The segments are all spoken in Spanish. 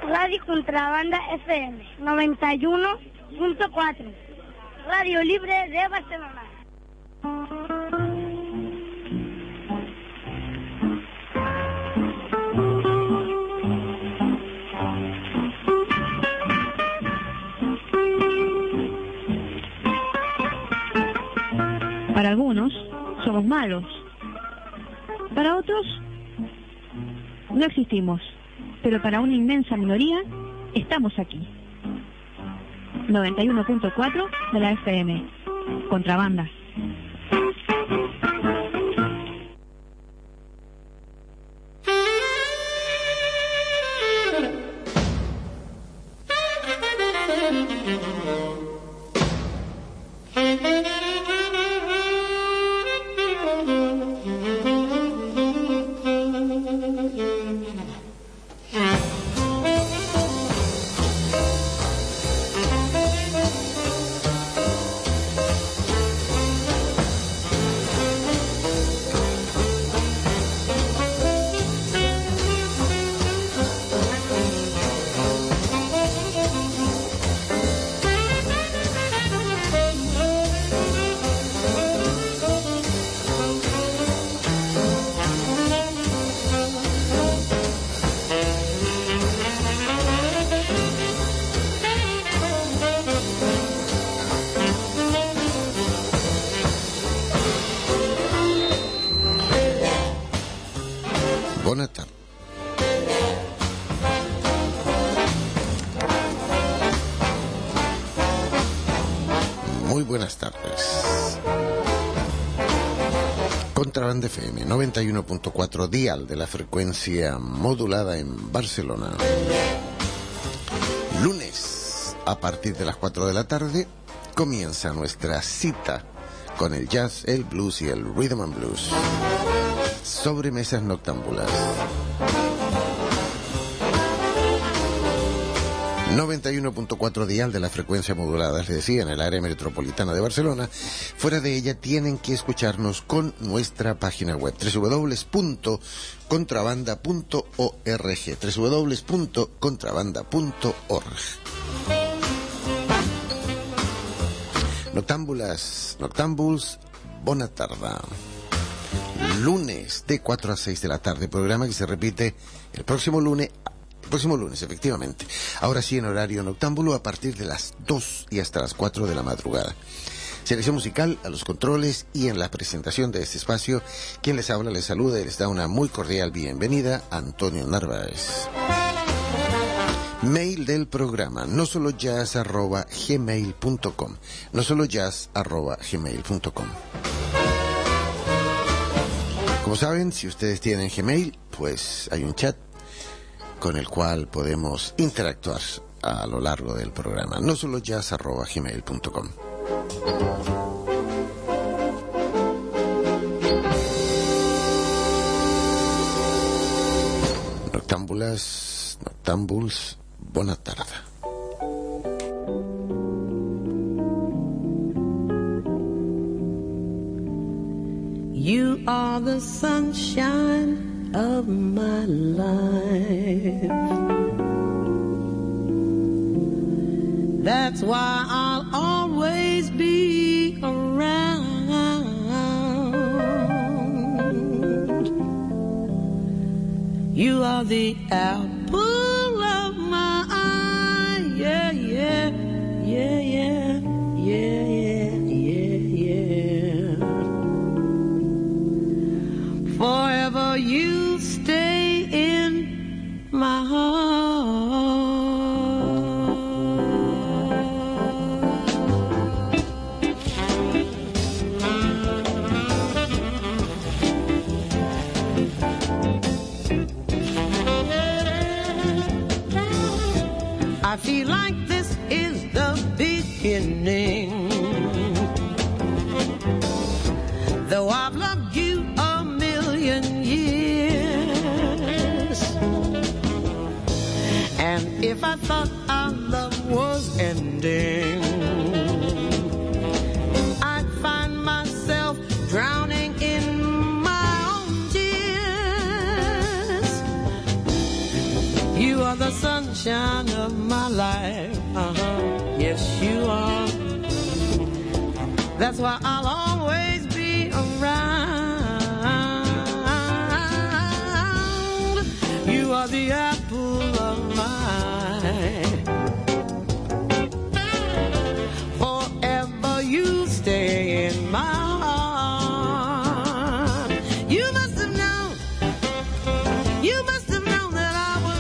Radio Contrabanda FM 91.4, Radio Libre de Barcelona. Para algunos somos malos, para otros no existimos, pero para una inmensa minoría estamos aquí. 91.4 de la FM, Contrabanda. Buenas tardes. Muy buenas tardes. Contrabanda FM 91.4 dial de la frecuencia modulada en Barcelona. Lunes, a partir de las 4 de la tarde, comienza nuestra cita con el jazz, el blues y el rhythm and blues. Sobremesas noctámbulas. 91.4 dial de la frecuencia modulada, les decía, en el área metropolitana de Barcelona. Fuera de ella tienen que escucharnos con nuestra página web www.contrabanda.org www.contrabanda.org. Noctámbuls, bona tarda. Lunes de 4 a 6 de la tarde, programa que se repite el próximo lunes, efectivamente. Ahora sí, en horario noctámbulo, a partir de las 2 y hasta las 4 de la madrugada. Selección musical a los controles y en la presentación de este espacio, quien les habla, les saluda y les da una muy cordial bienvenida, Antonio Narváez. Mail del programa, nosolojazz@gmail.com, nosolojazz@gmail.com. Como saben, si ustedes tienen Gmail, pues hay un chat con el cual podemos interactuar a lo largo del programa. nosolojazz@gmail.com. Noctámbuls, bona tarda. You are the sunshine of my life. That's why I'll always be around. You are the apple of my eye. Yeah, yeah, yeah, yeah, yeah, yeah, yeah, yeah. Forever you stay in my heart. I feel like this is the beginning. Though I've loved you a million years, and if I thought our love was ending, I'd find myself drowning in my own tears. You are the sunshine of my life. Yes, you are. That's why I'll always be around. You are the apple of my eye. Forever you stay in my heart. You must have known that I was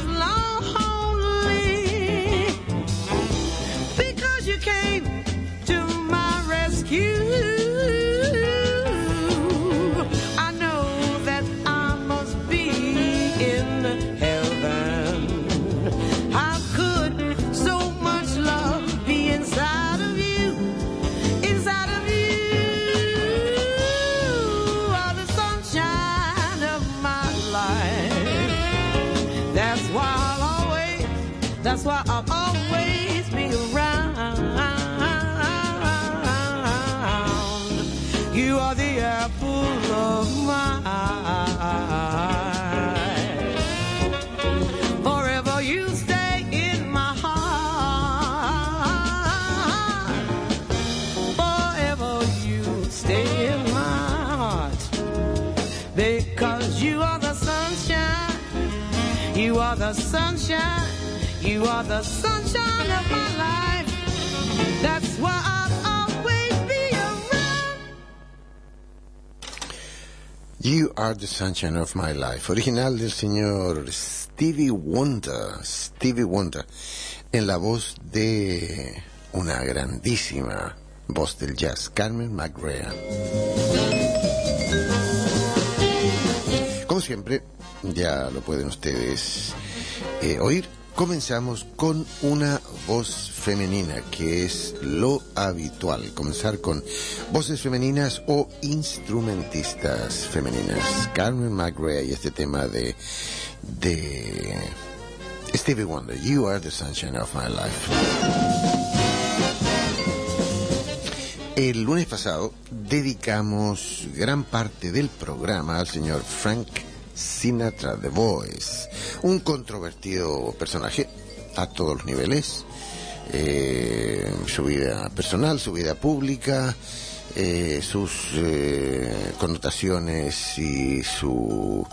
lonely, because you came to my rescue. I know that I must be in heaven. How could so much love be inside of you? Inside of you are the sunshine of my life. That's why I'll always be around. You are the apple of my eye. Forever you stay in my heart. Forever you stay in my heart. Because you are the sunshine. You are the sunshine. You are the sunshine of my life. That's why I'll always be around. You Are the Sunshine of My Life, original del señor Stevie Wonder, en la voz de una grandísima voz del jazz, Carmen McRae. Como siempre, ya lo pueden ustedes oír. Comenzamos con una voz femenina, que es lo habitual, comenzar con voces femeninas o instrumentistas femeninas. Carmen McRae y este tema de Stevie Wonder, You Are the Sunshine of My Life. El lunes pasado dedicamos gran parte del programa al señor Frank Sinatra, The Voice, un controvertido personaje a todos los niveles, su vida personal, su vida pública, sus connotaciones y su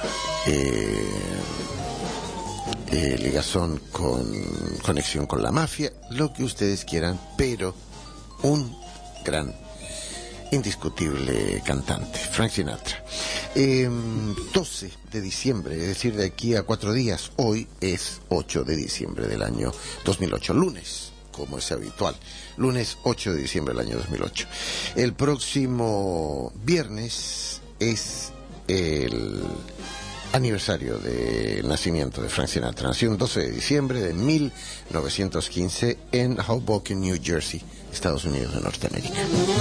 ligazón conexión con la mafia, lo que ustedes quieran, pero un gran indiscutible cantante, Frank Sinatra. 12 de diciembre, es decir, de aquí a 4 días, hoy es 8 de diciembre del año 2008, lunes, como es habitual, lunes 8 de diciembre del año 2008. El próximo viernes es el aniversario del nacimiento de Frank Sinatra. Nació el 12 de diciembre de 1915 en Hoboken, New Jersey, Estados Unidos de Norteamérica.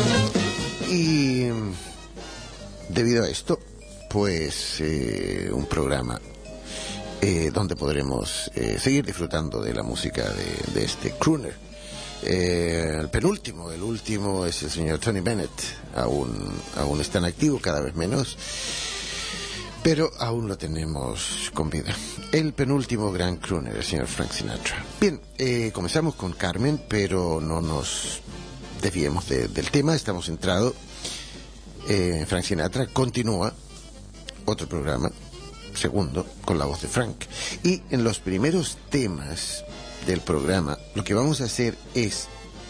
Y debido a esto, pues un programa donde podremos seguir disfrutando de la música de este crooner. El último es el señor Tony Bennett. Aún está en activo, cada vez menos, pero aún lo tenemos con vida. El penúltimo gran crooner, el señor Frank Sinatra. Bien, comenzamos con Carmen, pero no nos desviemos del tema. Estamos centrados en Frank Sinatra. Continúa otro programa, segundo, con la voz de Frank. Y en los primeros temas del programa, lo que vamos a hacer es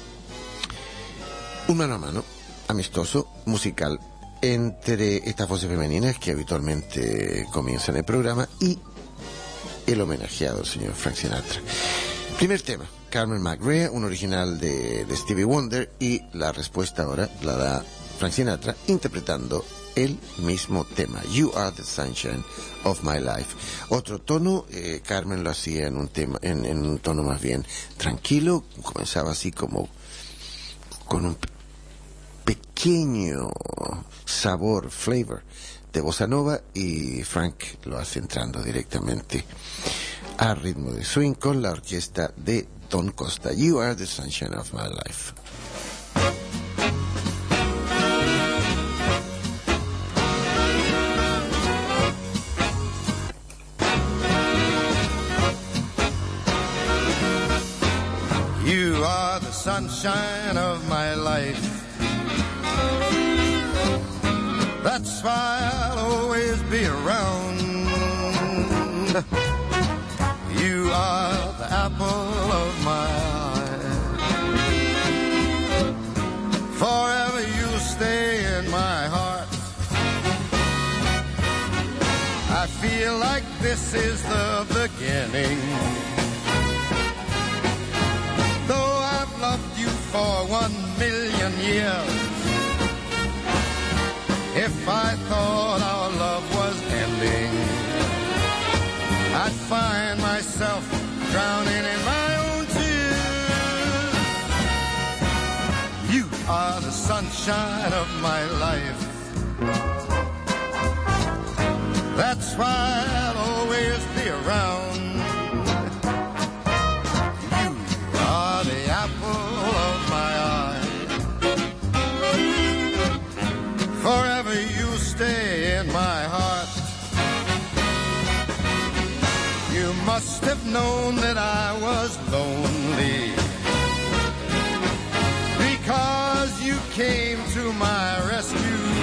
un mano a mano, amistoso, musical, entre estas voces femeninas que habitualmente comienzan el programa y el homenajeado, el señor Frank Sinatra. Primer tema, Carmen McRae, un original de Stevie Wonder, y la respuesta ahora la da Frank Sinatra interpretando el mismo tema, You Are the Sunshine of My Life. Otro tono, Carmen lo hacía en un tono más bien tranquilo, comenzaba así como con un pequeño sabor, flavor de bossa nova, y Frank lo hace entrando directamente a ritmo de swing con la orquesta de Don Costa. You Are the Sunshine of My Life. sunshine of my life. That's why I'll always be around. You are the apple of my eye. Forever you stay in my heart. I feel like this is the beginning. Though I've loved you for 1,000,000 years, if I thought our love was ending, I'd find myself drowning in my own tears. You are the sunshine of my life. That's why I'll always be around. You are the apple of my eye. Forever you stay in my heart. You must have known that I was lonely, because you came to my rescue.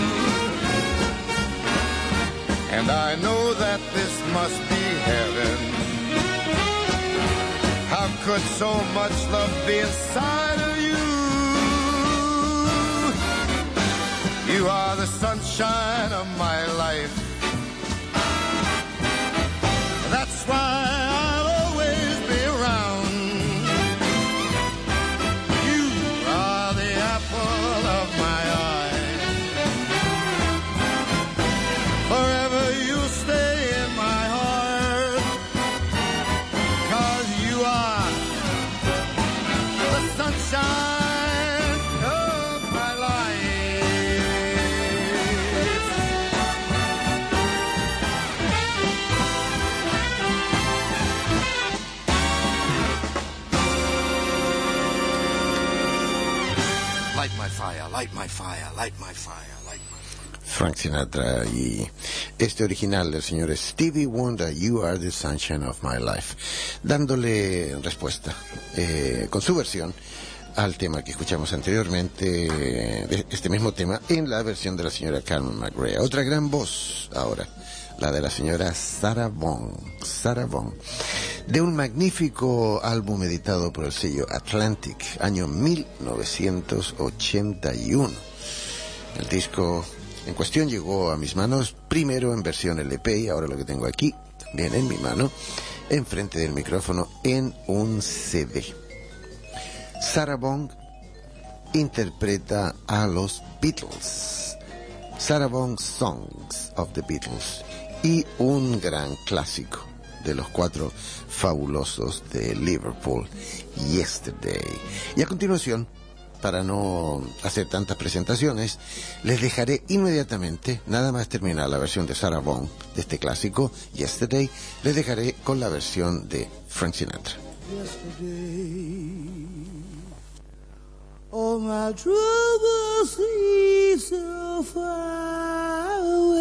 And I know that this must be heaven. How could so much love be inside of you? You are the sunshine of my life. That's why I'll always be around. You are the apple of my eye. Forever you stay in my heart. 'Cause you are the sunshine of my life. Light my fire, light my fire, light my fire, light my fire. Frank Sinatra y este original del señor Stevie Wonder, You Are the Sunshine of My Life, dándole respuesta con su versión al tema que escuchamos anteriormente, de este mismo tema, en la versión de la señora Carmen McRae. Otra gran voz ahora, la de la señora Sarah Vaughan, de un magnífico álbum editado por el sello Atlantic, año 1981. El disco en cuestión llegó a mis manos primero en versión LP y ahora lo que tengo aquí, también en mi mano, enfrente del micrófono, en un CD. Sarah Vaughan interpreta a los Beatles, Sarah Vaughan Songs of the Beatles, y un gran clásico de los cuatro fabulosos de Liverpool, Yesterday. Y a continuación, para no hacer tantas presentaciones, les dejaré inmediatamente, nada más terminar la versión de Sarah Vaughan de este clásico, Yesterday, les dejaré con la versión de Frank Sinatra. Yesterday, all my troubles seem so far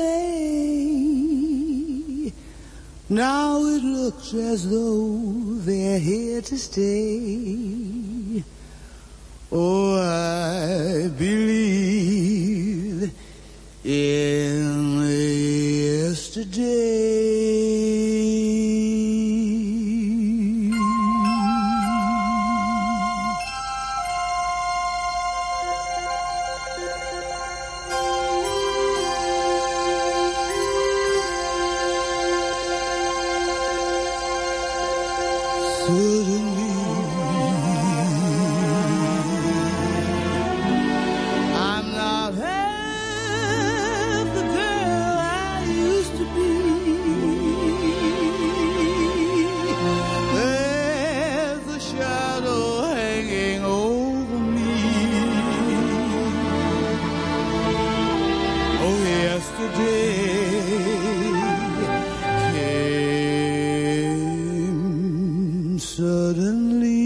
away. Now it looks as though they're here to stay. Oh, I believe in yesterday. I'm not half the girl I used to be. There's a shadow hanging over me. Oh, yesterday came suddenly.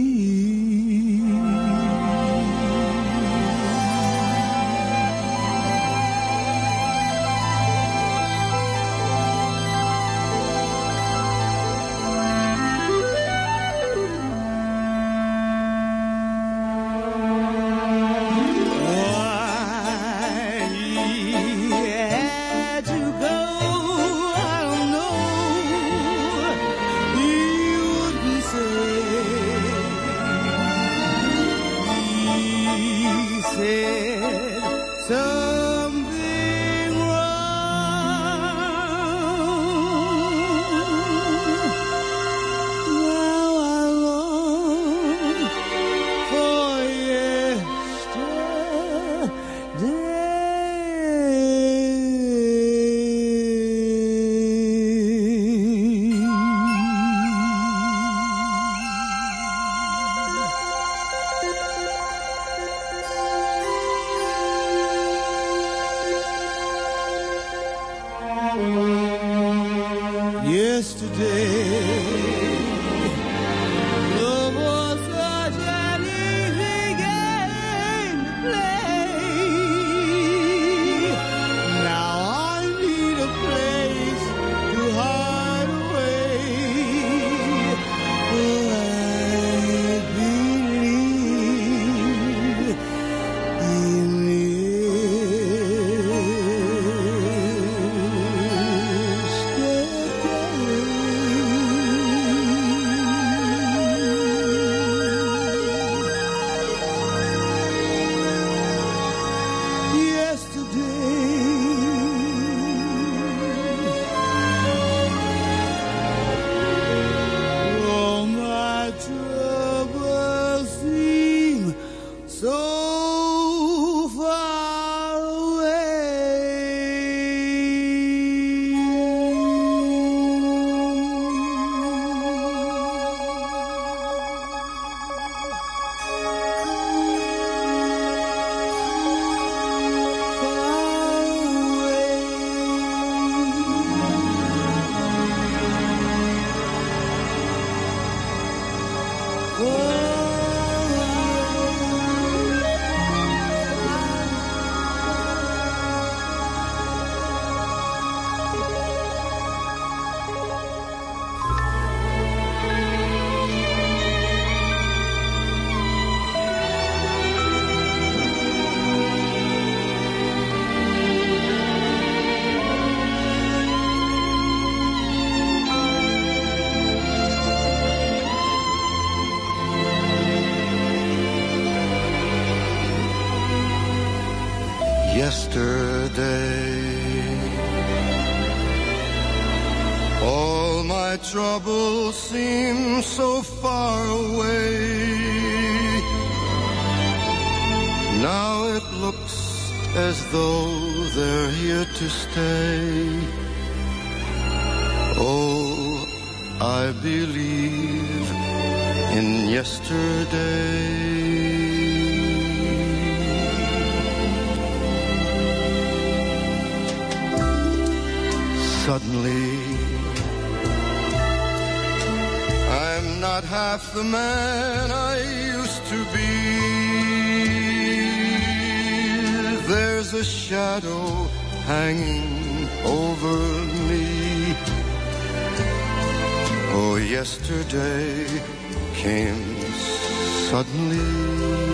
yesterday. All my troubles seem so far away. Now it looks as though they're here to stay. Oh, I believe in yesterday. Suddenly, I'm not half the man I used to be. There's a shadow hanging over me. Oh, yesterday came suddenly.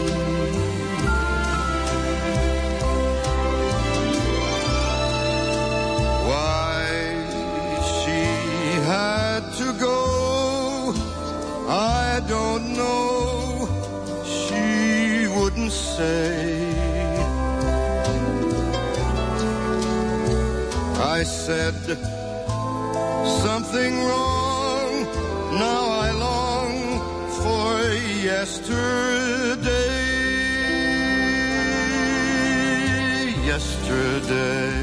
To go, I don't know, she wouldn't say. I said something wrong, now I long for yesterday. Yesterday,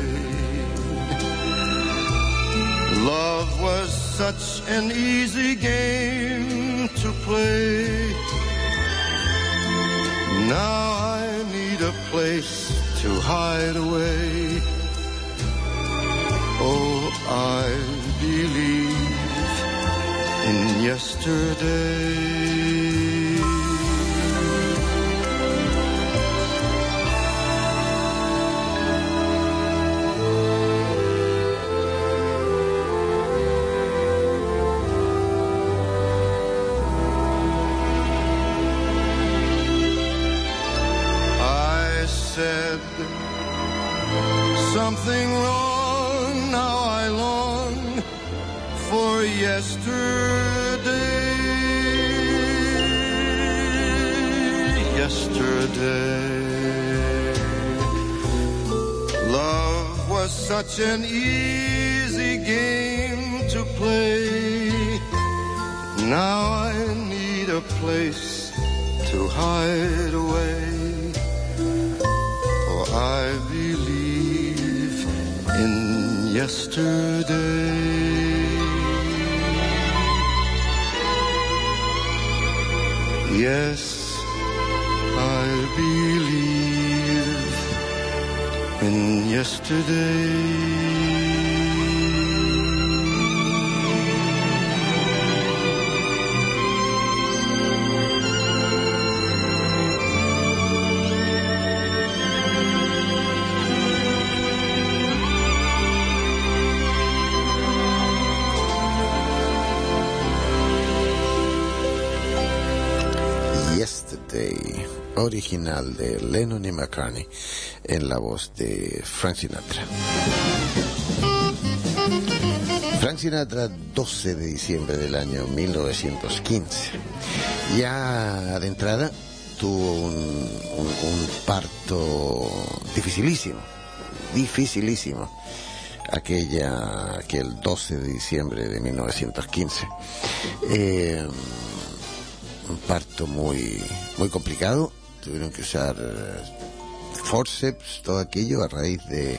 love was such an easy game to play. Now I need a place to hide away. Oh, I believe in yesterday. Something wrong, now I long for yesterday. Yesterday, love was such an easy game to play. Now I need a place to hide away. Oh, I believe in yesterday. Yes, I believe in yesterday. Yesterday, original de Lennon y McCartney, en la voz de Frank Sinatra. Frank Sinatra, 12 de diciembre del año 1915. Ya de entrada tuvo un parto dificilísimo, aquel 12 de diciembre de 1915. Un parto muy complicado. Tuvieron que usar forceps, todo aquello a raíz de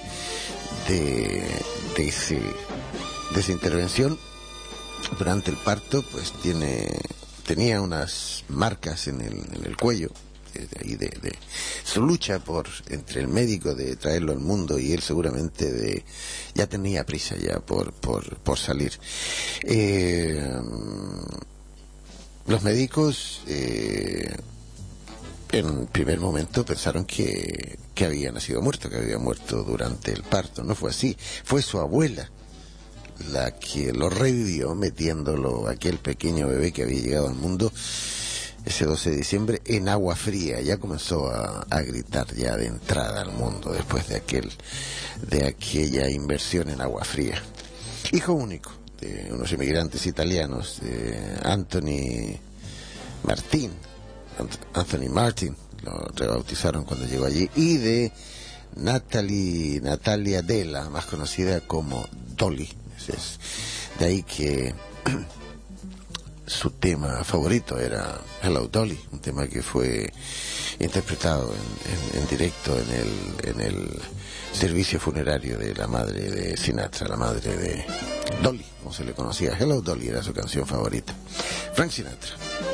esa intervención. Durante el parto pues tenía unas marcas en el cuello de su lucha entre el médico de traerlo al mundo y él seguramente ya tenía prisa ya por salir. Los médicos en primer momento pensaron que había nacido muerto, que había muerto durante el parto. No fue así, fue su abuela la que lo revivió metiéndolo, aquel pequeño bebé que había llegado al mundo ese 12 de diciembre, en agua fría. Ya comenzó a gritar ya de entrada al mundo después de aquella inversión en agua fría. Hijo único de unos inmigrantes italianos, de Anthony Martin, lo rebautizaron cuando llegó allí, y de Natalia Della, más conocida como Dolly. De ahí que su tema favorito era Hello Dolly, un tema que fue interpretado en directo en el servicio funerario de la madre de Sinatra, la madre de Dolly, como se le conocía. Hello Dolly era su canción favorita. Frank Sinatra.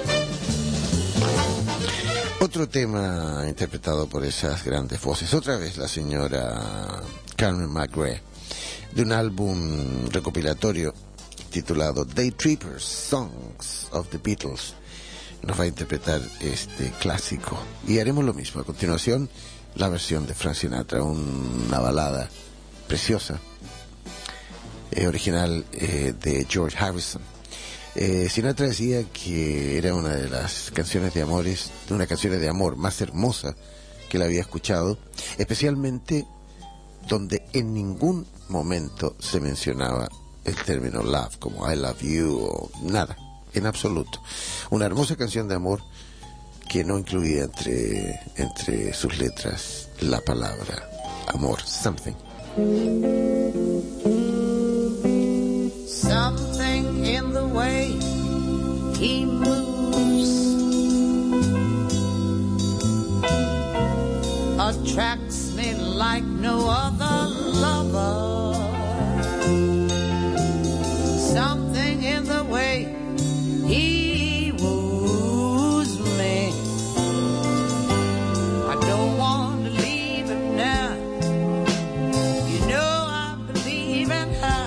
Otro tema interpretado por esas grandes voces, otra vez la señora Carmen McRae, de un álbum recopilatorio titulado Day Trippers, Songs of the Beatles. Nos va a interpretar este clásico y haremos lo mismo a continuación, la versión de Frank Sinatra, una balada preciosa, original de George Harrison. Sinatra decía que era una de las canciones de amor más hermosa que él había escuchado, especialmente donde en ningún momento se mencionaba el término love, como I love you o nada, en absoluto. Una hermosa canción de amor que no incluía entre sus letras la palabra amor, something. Something in the way he moves attracts me like no other lover. Something in the way he woos me. I don't want to leave him now. You know I believe in her.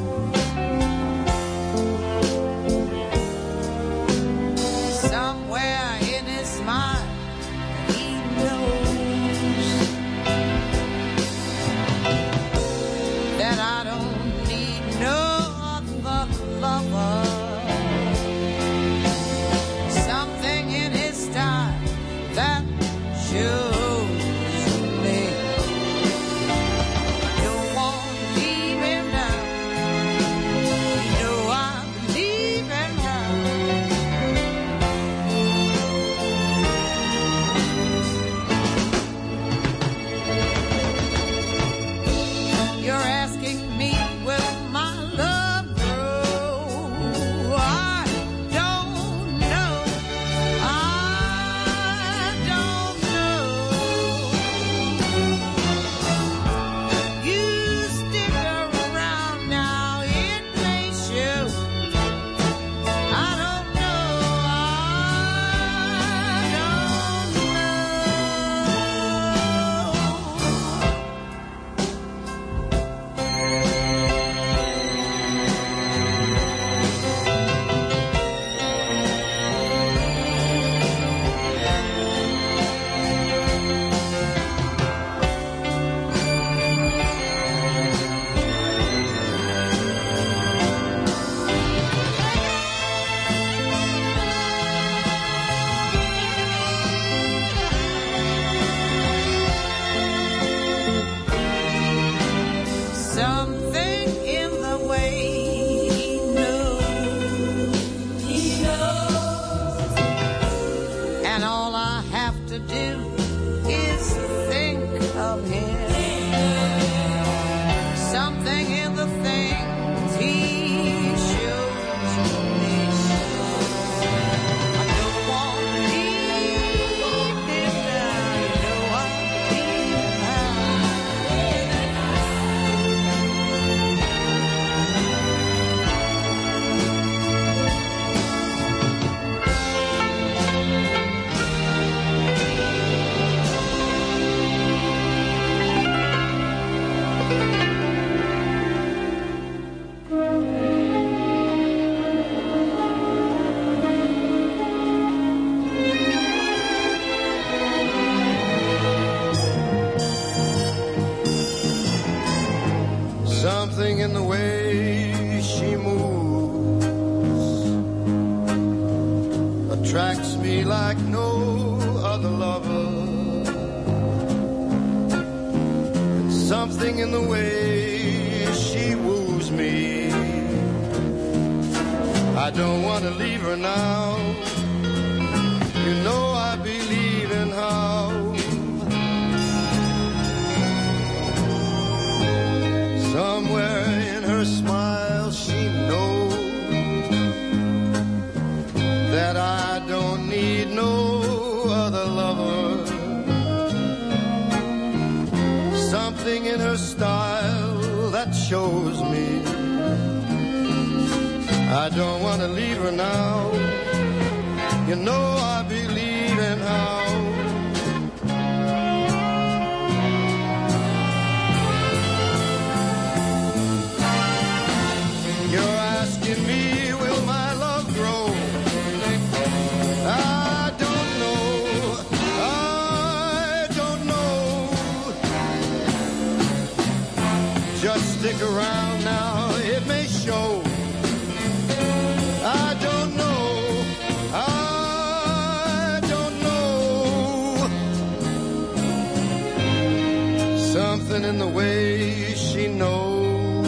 Somewhere in his mind he knows that I don't need no other lover. Something in his style that shows me I don't want to leave him now. You know I believe in her. You're asking me, will my love grow? I don't know. I don't know. You stick around now, it may show. I don't know. I don't something in the way he knows. He knows. And all I have to do is think of him. Something in the things he shows me. I don't want to leave him now. You know I believe in her. Something in the way she moves attracts me like no other lover. And something in the way she woos me. I don't want to leave her now. You know I believe in how that I don't need no other lover. Something in her style that shows me I don't want to leave her now. You know I believe in how you're asking me, will my love grow? I don't know. Just stick around now, it may show. I don't know. Something in the way she knows.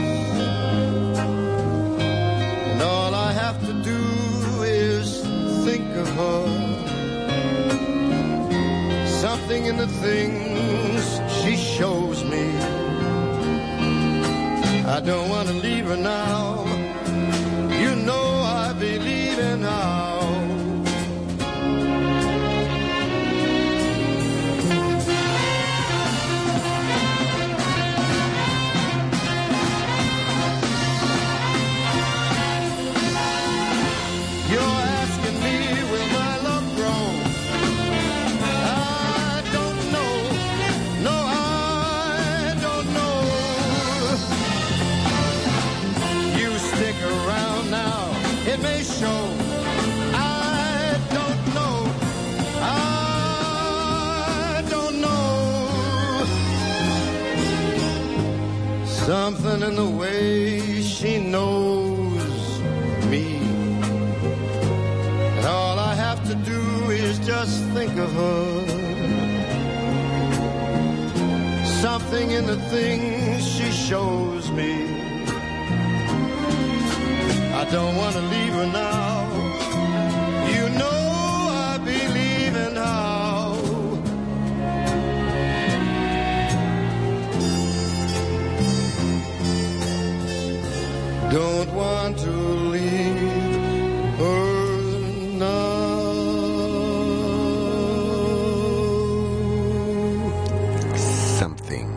And all I have to do is think of her. Something in the things she shows me. I don't want to leave her now. You know I believe in how. It may show. I don't know. Something in the way she knows me. And all I have to do is just think of her. Something in the things she shows me. I don't want to leave her now. You know I believe in how. Don't want to leave her now. Something.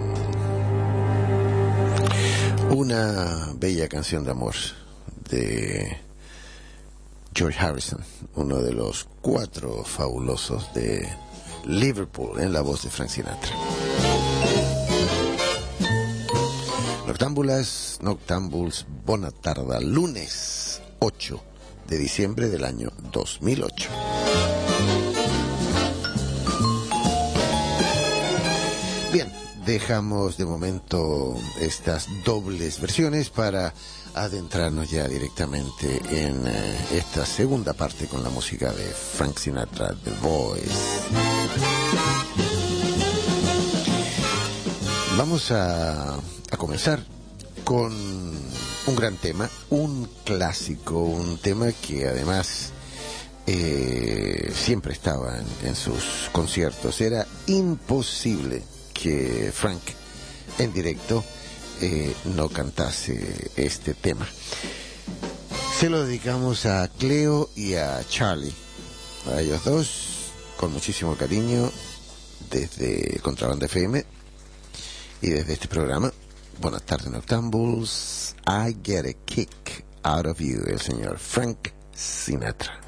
Una bella canción de amor de George Harrison, uno de los 4 fabulosos de Liverpool, en la voz de Frank Sinatra. Noctambuls, bona tarda, lunes 8 de diciembre del año 2008. Bien, dejamos de momento estas dobles versiones para adentrarnos ya directamente en esta segunda parte con la música de Frank Sinatra, The Voice. Vamos a comenzar con un gran tema, un clásico, un tema que además siempre estaba en sus conciertos. Era imposible que Frank en directo no cantase este tema. Se lo dedicamos a Cleo y a Charlie, a ellos dos, con muchísimo cariño, desde Contrabanda FM y desde este programa. Buenas tardes, Noctambuls. I get a kick out of you, el señor Frank Sinatra.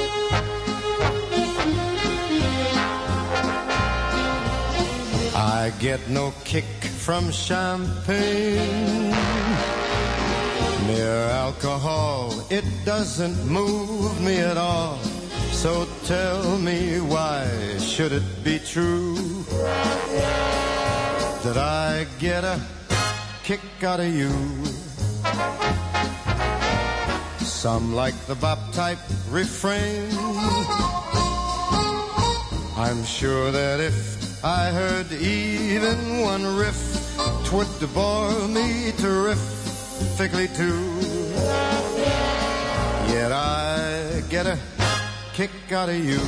I get no kick from champagne. Mere alcohol, it doesn't move me at all. So tell me, why should it be true that I get a kick out of you? Some like the bop type refrain. I'm sure that if I heard even one riff, 'twould bore me terrifically too. Yet I get a kick out of you.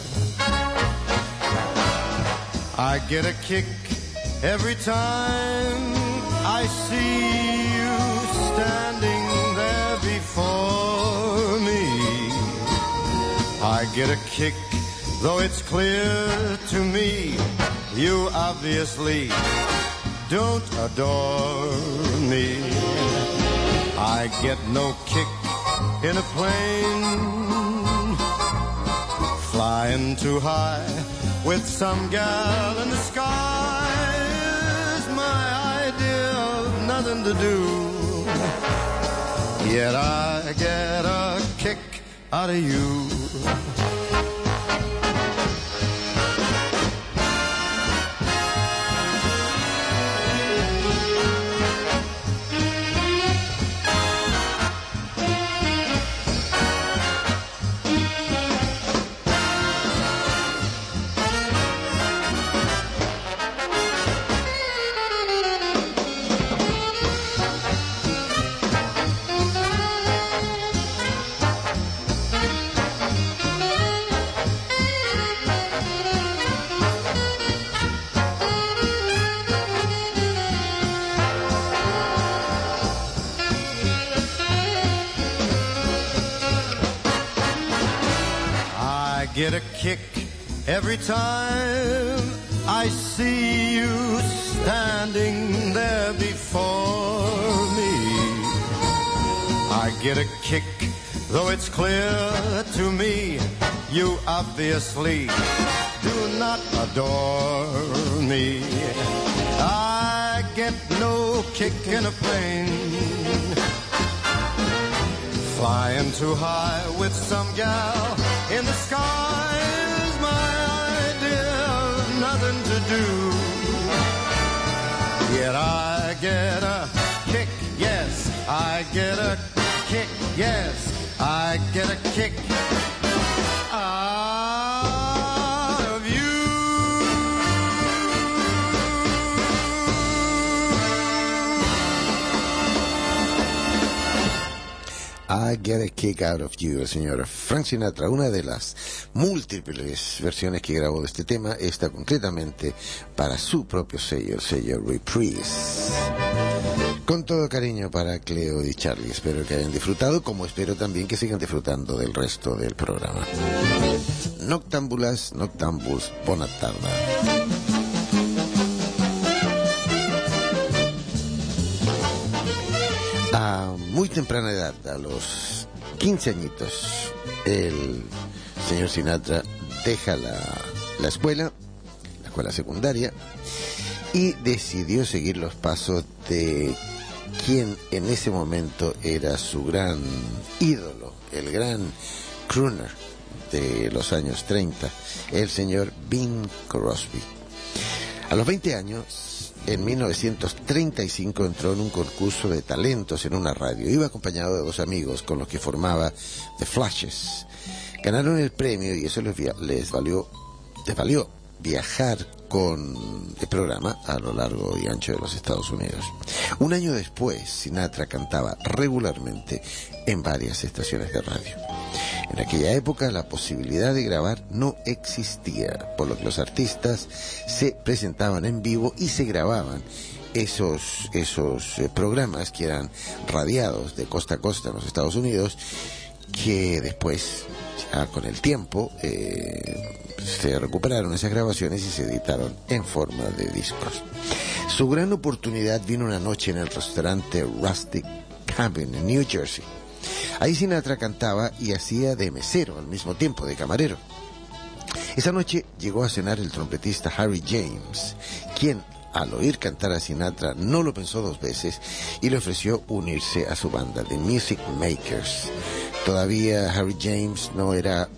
I get a kick every time I see you standing there before me. I get a kick, though it's clear to me you obviously don't adore me. I get no kick in a plane flying too high with some gal in the sky is my idea of nothing to do. Yet I get a kick out of you. Get a kick every time I see you standing there before me. I get a kick, though it's clear to me you obviously do not adore me. I get no kick in a plane flying too high with some gal in the sky is my idea of nothing to do. Yet I get a kick, yes, I get a kick, yes, I get a kick out of you. I Get a Kick Out of You, el señor Frank Sinatra, una de las múltiples versiones que grabó de este tema, esta concretamente para su propio sello, el sello Reprise. Con todo cariño para Cleo y Charlie, espero que hayan disfrutado, como espero también que sigan disfrutando del resto del programa. Noctámbulas, noctámbuls, bona tarda. A muy temprana edad, a los 15 añitos, el señor Sinatra deja la escuela secundaria, y decidió seguir los pasos de quien en ese momento era su gran ídolo, el gran crooner de los años 30, el señor Bing Crosby. A los 20 años, en 1935, entró en un concurso de talentos en una radio. Iba acompañado de dos amigos con los que formaba The Flashes. Ganaron el premio y eso les valió viajar con el programa a lo largo y ancho de los Estados Unidos. Un año después, Sinatra cantaba regularmente en varias estaciones de radio. En aquella época la posibilidad de grabar no existía, por lo que los artistas se presentaban en vivo y se grababan esos programas que eran radiados de costa a costa en los Estados Unidos, que después, ya con el tiempo, se recuperaron esas grabaciones y se editaron en forma de discos. Su gran oportunidad vino una noche en el restaurante Rustic Cabin en New Jersey. Ahí Sinatra cantaba y hacía de mesero al mismo tiempo, de camarero. Esa noche llegó a cenar el trompetista Harry James, quien al oír cantar a Sinatra no lo pensó dos veces y le ofreció unirse a su banda, The Music Makers. Todavía Harry James no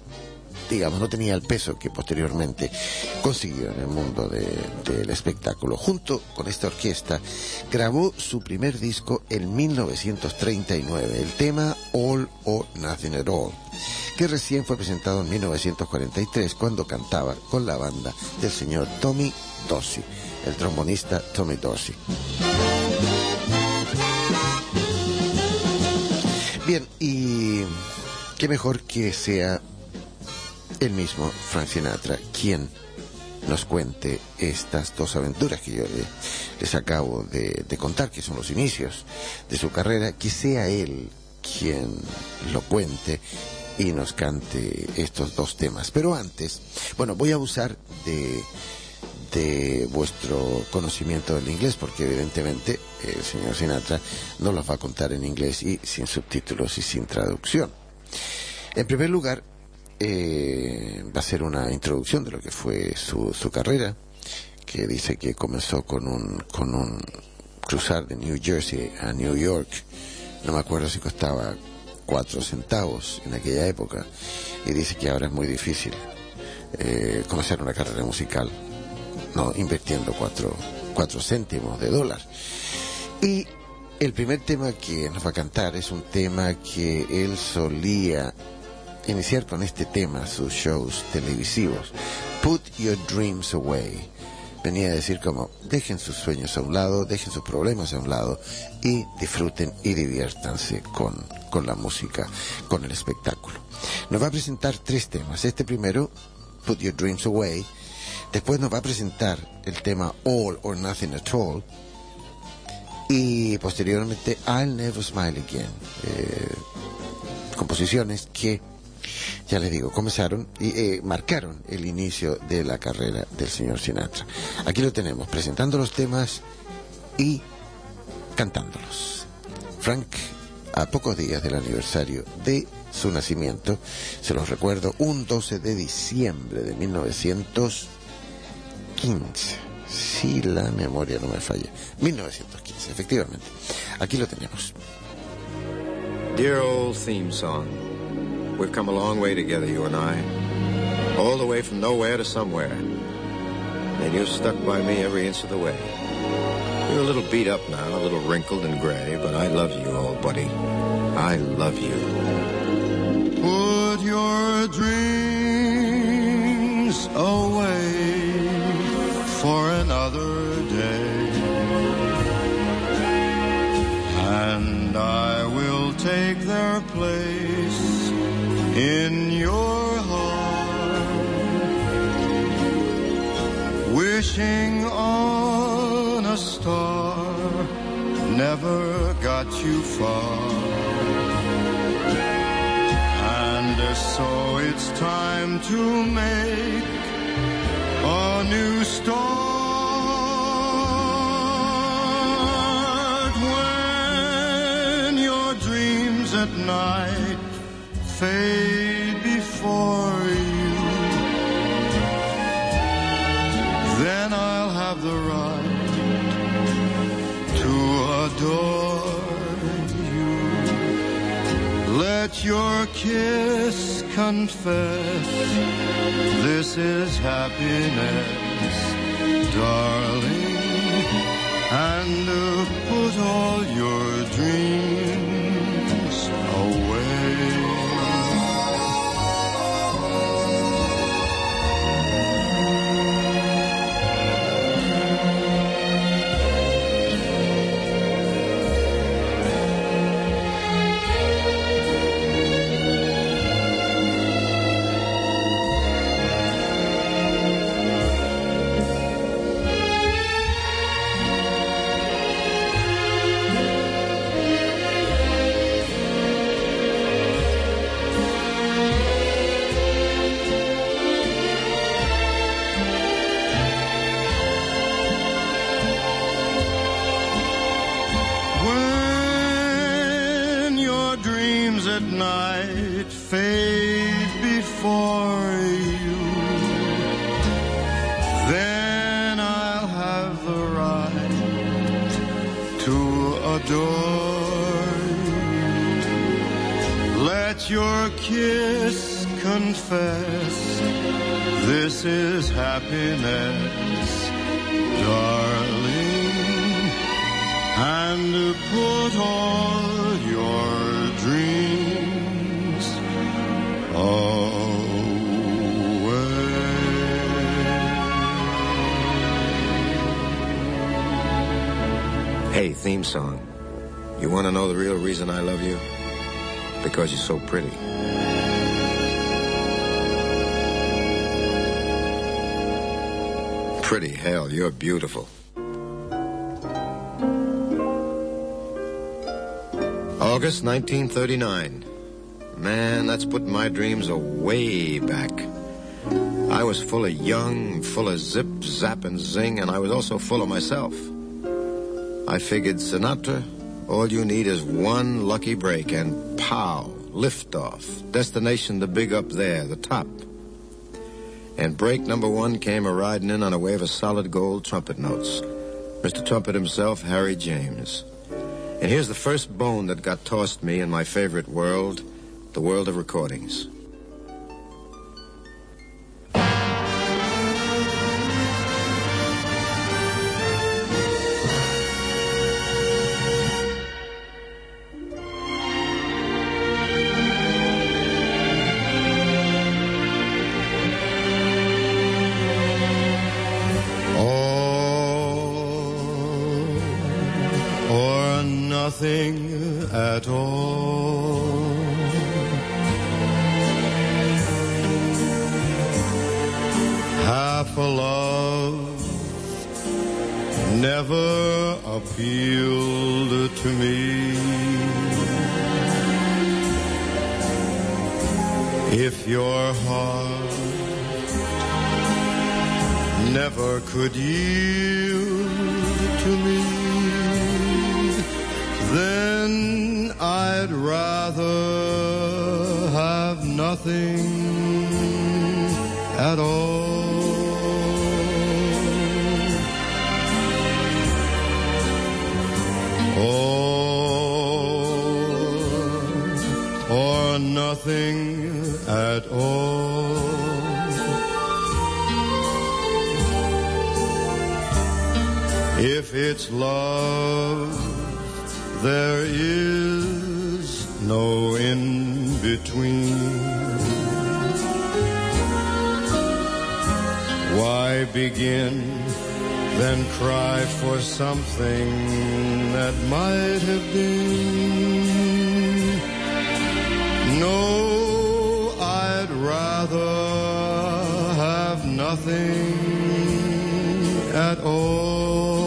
tenía el peso que posteriormente consiguió en el mundo del espectáculo. Junto con esta orquesta grabó su primer disco en 1939, el tema All or Nothing at All, que recién fue presentado en 1943 cuando cantaba con la banda del señor Tommy Dorsey, el trombonista Tommy Dorsey. Bien, y qué mejor que sea el mismo Frank Sinatra quien nos cuente estas dos aventuras que yo les acabo de contar, que son los inicios de su carrera, que sea él quien lo cuente y nos cante estos dos temas. Pero antes, bueno, voy a abusar de vuestro conocimiento del inglés, porque evidentemente el señor Sinatra nos los va a contar en inglés y sin subtítulos y sin traducción. En primer lugar, va a ser una introducción de lo que fue su carrera, que dice que comenzó con un cruzar de New Jersey a New York. No me acuerdo si costaba 4 centavos en aquella época, y dice que ahora es muy difícil comenzar una carrera musical no invirtiendo 4 céntimos de dólar. Y el primer tema que nos va a cantar es un tema que él solía iniciar con este tema sus shows televisivos. Put your dreams away. Venía a decir como, dejen sus sueños a un lado, dejen sus problemas a un lado y disfruten y diviértanse con la música, con el espectáculo. Nos va a presentar 3 temas. Este primero, Put Your Dreams Away. Después nos va a presentar el tema All or Nothing at All. Y posteriormente I'll Never Smile Again. Composiciones que, ya les digo, comenzaron y marcaron el inicio de la carrera del señor Sinatra. Aquí lo tenemos, presentando los temas y cantándolos. Frank, a pocos días del aniversario de su nacimiento, se los recuerdo, un 12 de diciembre de 1915, si la memoria no me falla, 1915, efectivamente. Aquí lo tenemos. Dear old theme song. We've come a long way together, you and I. All the way from nowhere to somewhere. And you've stuck by me every inch of the way. You're a little beat up now, a little wrinkled and gray, but I love you, old buddy. I love you. Put your dreams away for another day, and I will take their place in your heart, wishing on a star never got you far, and so it's time to make a new start. When your dreams at night fade before you, then I'll have the right to adore you. Let your kiss confess this is happiness, darling, and put all your dreams away. At night fade before you, then I'll have the right to adore you. Let your kiss confess this is happiness, darling, and put all your dreams away. Hey, theme song. You want to know the real reason I love you? Because you're so pretty. Pretty hell, you're beautiful. August 1939. Man, that's putting my dreams way back. I was full of young, full of zip, zap, and zing, and I was also full of myself. I figured, Sinatra, all you need is one lucky break, and pow, liftoff, destination the big up there, the top. And break number one came a-riding in on a wave of solid gold trumpet notes. Mr. Trumpet himself, Harry James. And here's the first bone that got tossed me in my favorite world, the world of recordings. Nothing at all. Half a love never appealed to me. If your heart never could yield to me, then I'd rather have nothing at all. Or nothing at all. If it's love, there is no in-between. Why begin, then cry for something that might have been? No, I'd rather have nothing at all.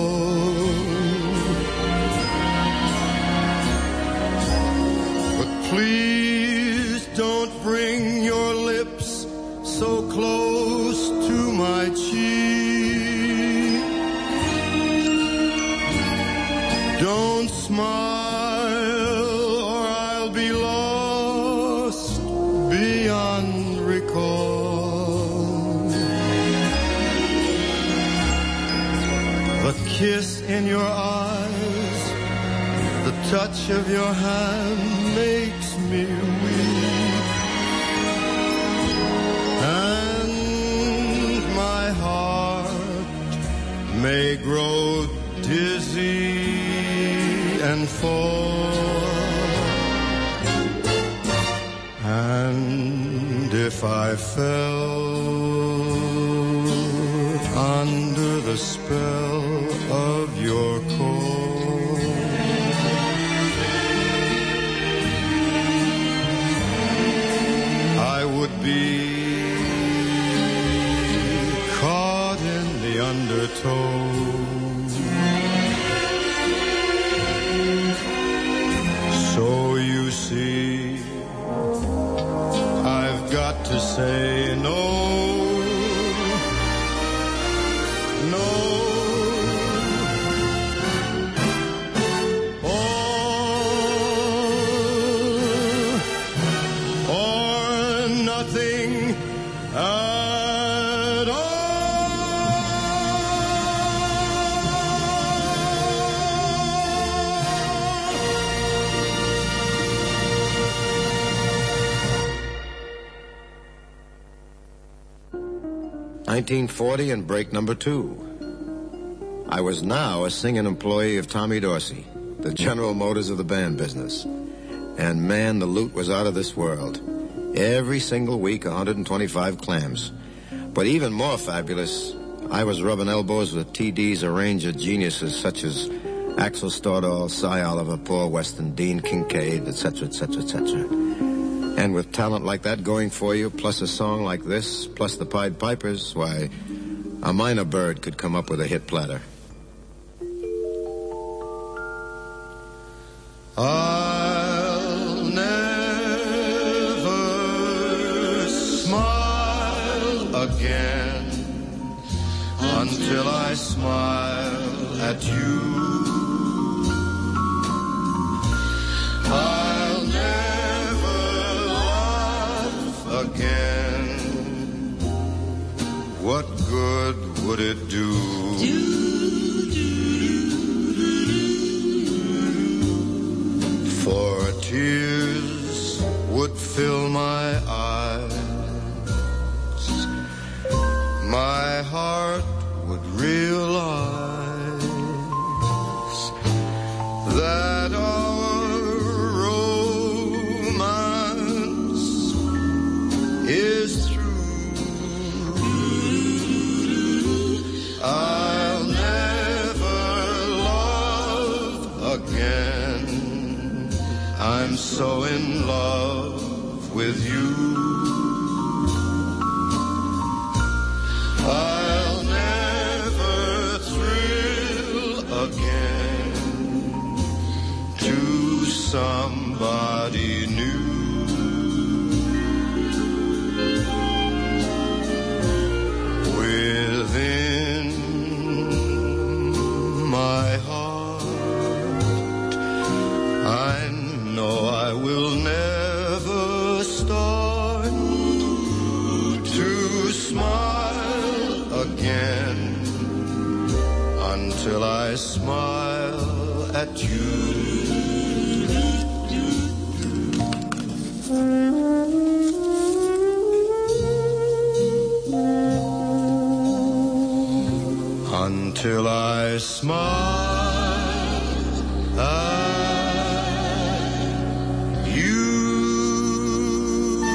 Please don't bring your lips so close to my cheek. Don't smile or I'll be lost beyond recall. The kiss in your eyes, the touch of your hand makes me weak, and my heart may grow dizzy and fall. And if I fell under the spell of your call, I would be caught in the undertow. So you see, I've got to say no, no. Nothing at all. 1940 and break number 2. I was now a singing employee of Tommy Dorsey, the General Motors of the band business. And man, the loot was out of this world. Every single week, 125 clams. But even more fabulous, I was rubbing elbows with TD's arranger geniuses such as Axel Stordahl, Cy Oliver, Paul Weston, Dean Kincaid, etc., etc., etc. And with talent like that going for you, plus a song like this, plus the Pied Pipers, why, a minor bird could come up with a hit platter. I'll never again until I smile at you. I'll never laugh again. What good would it do? For tears would fill my eyes. My heart would realize that our romance is through. I'll never love again. I'm so in love with you. I'll never thrill again to somebody new. Within my heart, I know I will never start to smile again until I smile at you. Until I smile at you.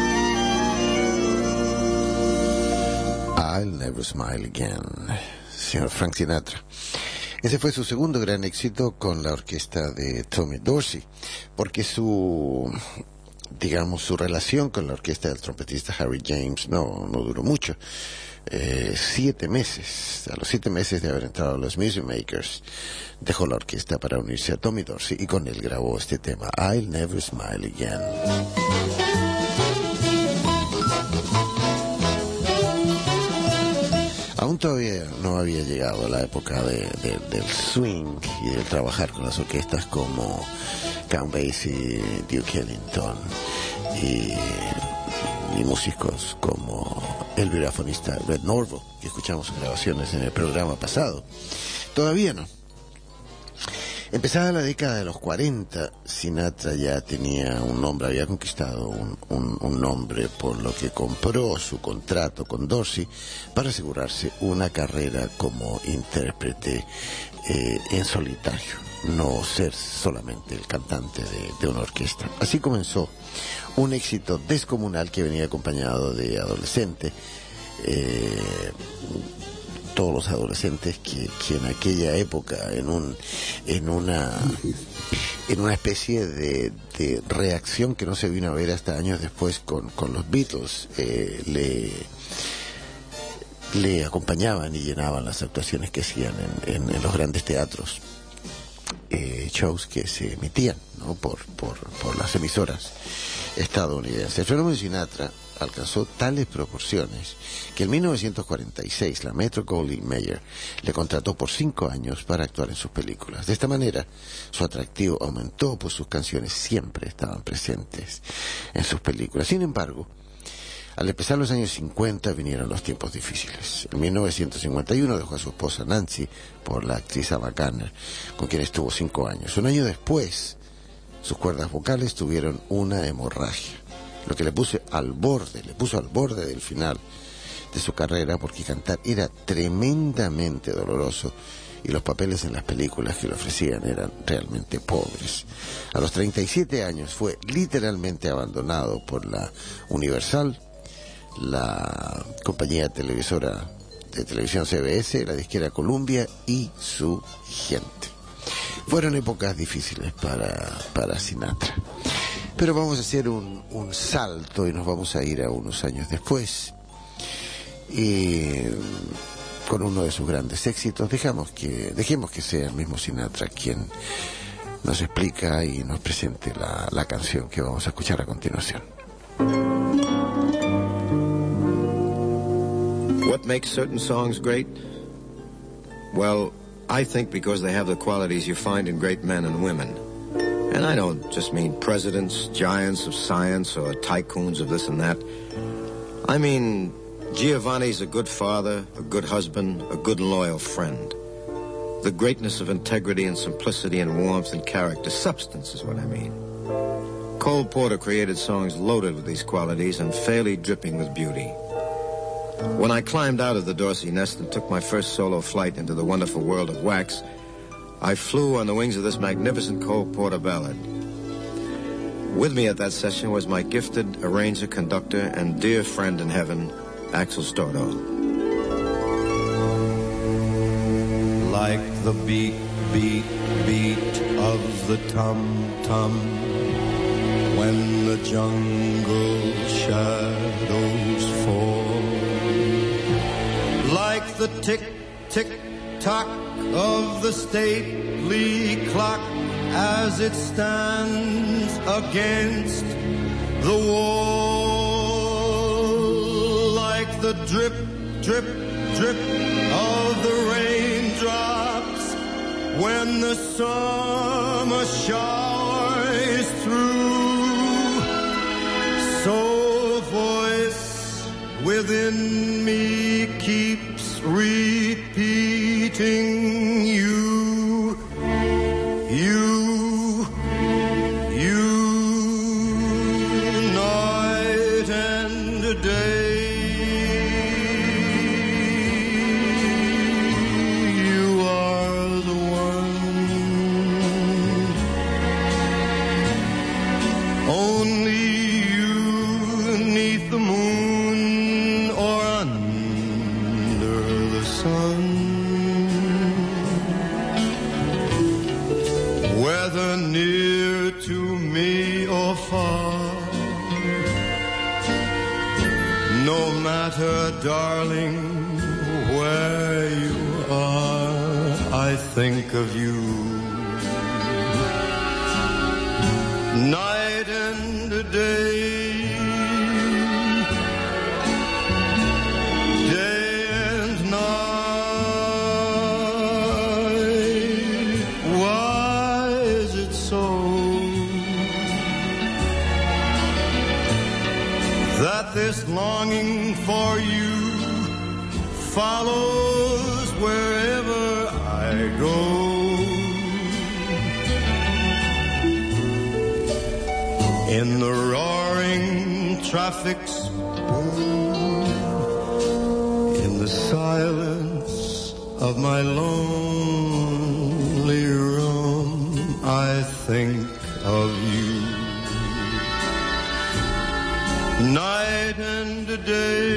I'll never smile again, señor Frank Sinatra. Ese fue su segundo gran éxito con la orquesta de Tommy Dorsey, porque su relación con la orquesta del trompetista Harry James no duró mucho. 7 meses, a los 7 meses de haber entrado a los Music Makers, dejó la orquesta para unirse a Tommy Dorsey y con él grabó este tema, I'll Never Smile Again. Aún todavía no había llegado la época del swing y del trabajar con las orquestas como Count Basie, Duke Ellington y músicos como el vibrafonista Red Norvo, que escuchamos sus grabaciones en el programa pasado. Todavía no. Empezada la década de los 40, Sinatra ya tenía un nombre, había conquistado un nombre, por lo que compró su contrato con Dorsey para asegurarse una carrera como intérprete en solitario, no ser solamente el cantante de una orquesta. Así comenzó un éxito descomunal que venía acompañado de adolescente. Todos los adolescentes que en aquella época, en una especie de reacción que no se vino a ver hasta años después con los Beatles, le acompañaban y llenaban las actuaciones que hacían en los grandes teatros, shows que se emitían, ¿no? por las emisoras estadounidenses. El fenómeno de Sinatra alcanzó tales proporciones que en 1946 la Metro-Goldwyn-Mayer le contrató por 5 años para actuar en sus películas. De esta manera su atractivo aumentó, pues sus canciones siempre estaban presentes en sus películas. Sin embargo, al empezar los años 50 vinieron los tiempos difíciles. En 1951 dejó a su esposa Nancy por la actriz Ava Gardner, con quien estuvo 5 años. Un año después, sus cuerdas vocales tuvieron una hemorragia, lo que le puso al borde del final de su carrera, porque cantar era tremendamente doloroso y los papeles en las películas que le ofrecían eran realmente pobres. A los 37 años fue literalmente abandonado por la Universal, la compañía televisora de televisión CBS, la disquera Columbia y su gente. Fueron épocas difíciles para Sinatra. Pero vamos a hacer un salto y nos vamos a ir a unos años después. Y con uno de sus grandes éxitos, dejemos que sea el mismo Sinatra quien nos explica y nos presente la canción que vamos a escuchar a continuación. What makes certain songs great? Well, I think because they have the qualities you find in great men and women. And I don't just mean presidents, giants of science, or tycoons of this and that. I mean, Giovanni's a good father, a good husband, a good and loyal friend. The greatness of integrity and simplicity and warmth and character. Substance is what I mean. Cole Porter created songs loaded with these qualities and fairly dripping with beauty. When I climbed out of the Dorsey nest and took my first solo flight into the wonderful world of wax, I flew on the wings of this magnificent Cole Porter ballad. With me at that session was my gifted arranger, conductor, and dear friend in heaven, Axel Stordo. Like the beat, beat, beat of the tum-tum when the jungle shadows fall. Like the tick, tick, tock of the stately clock as it stands against the wall. Like the drip, drip, drip of the raindrops when the summer showers through. So a voice within me keeps repeating you, night and day. You are the one, only you, 'neath the moon or under the sun. Whether near to me or far, no matter, darling, where you are, I think of you. Night and day, day and night. Why is it so that this longing for you follows wherever I go? In the roaring traffic's boom, in the silence of my lonely room, I think of you. Night and day,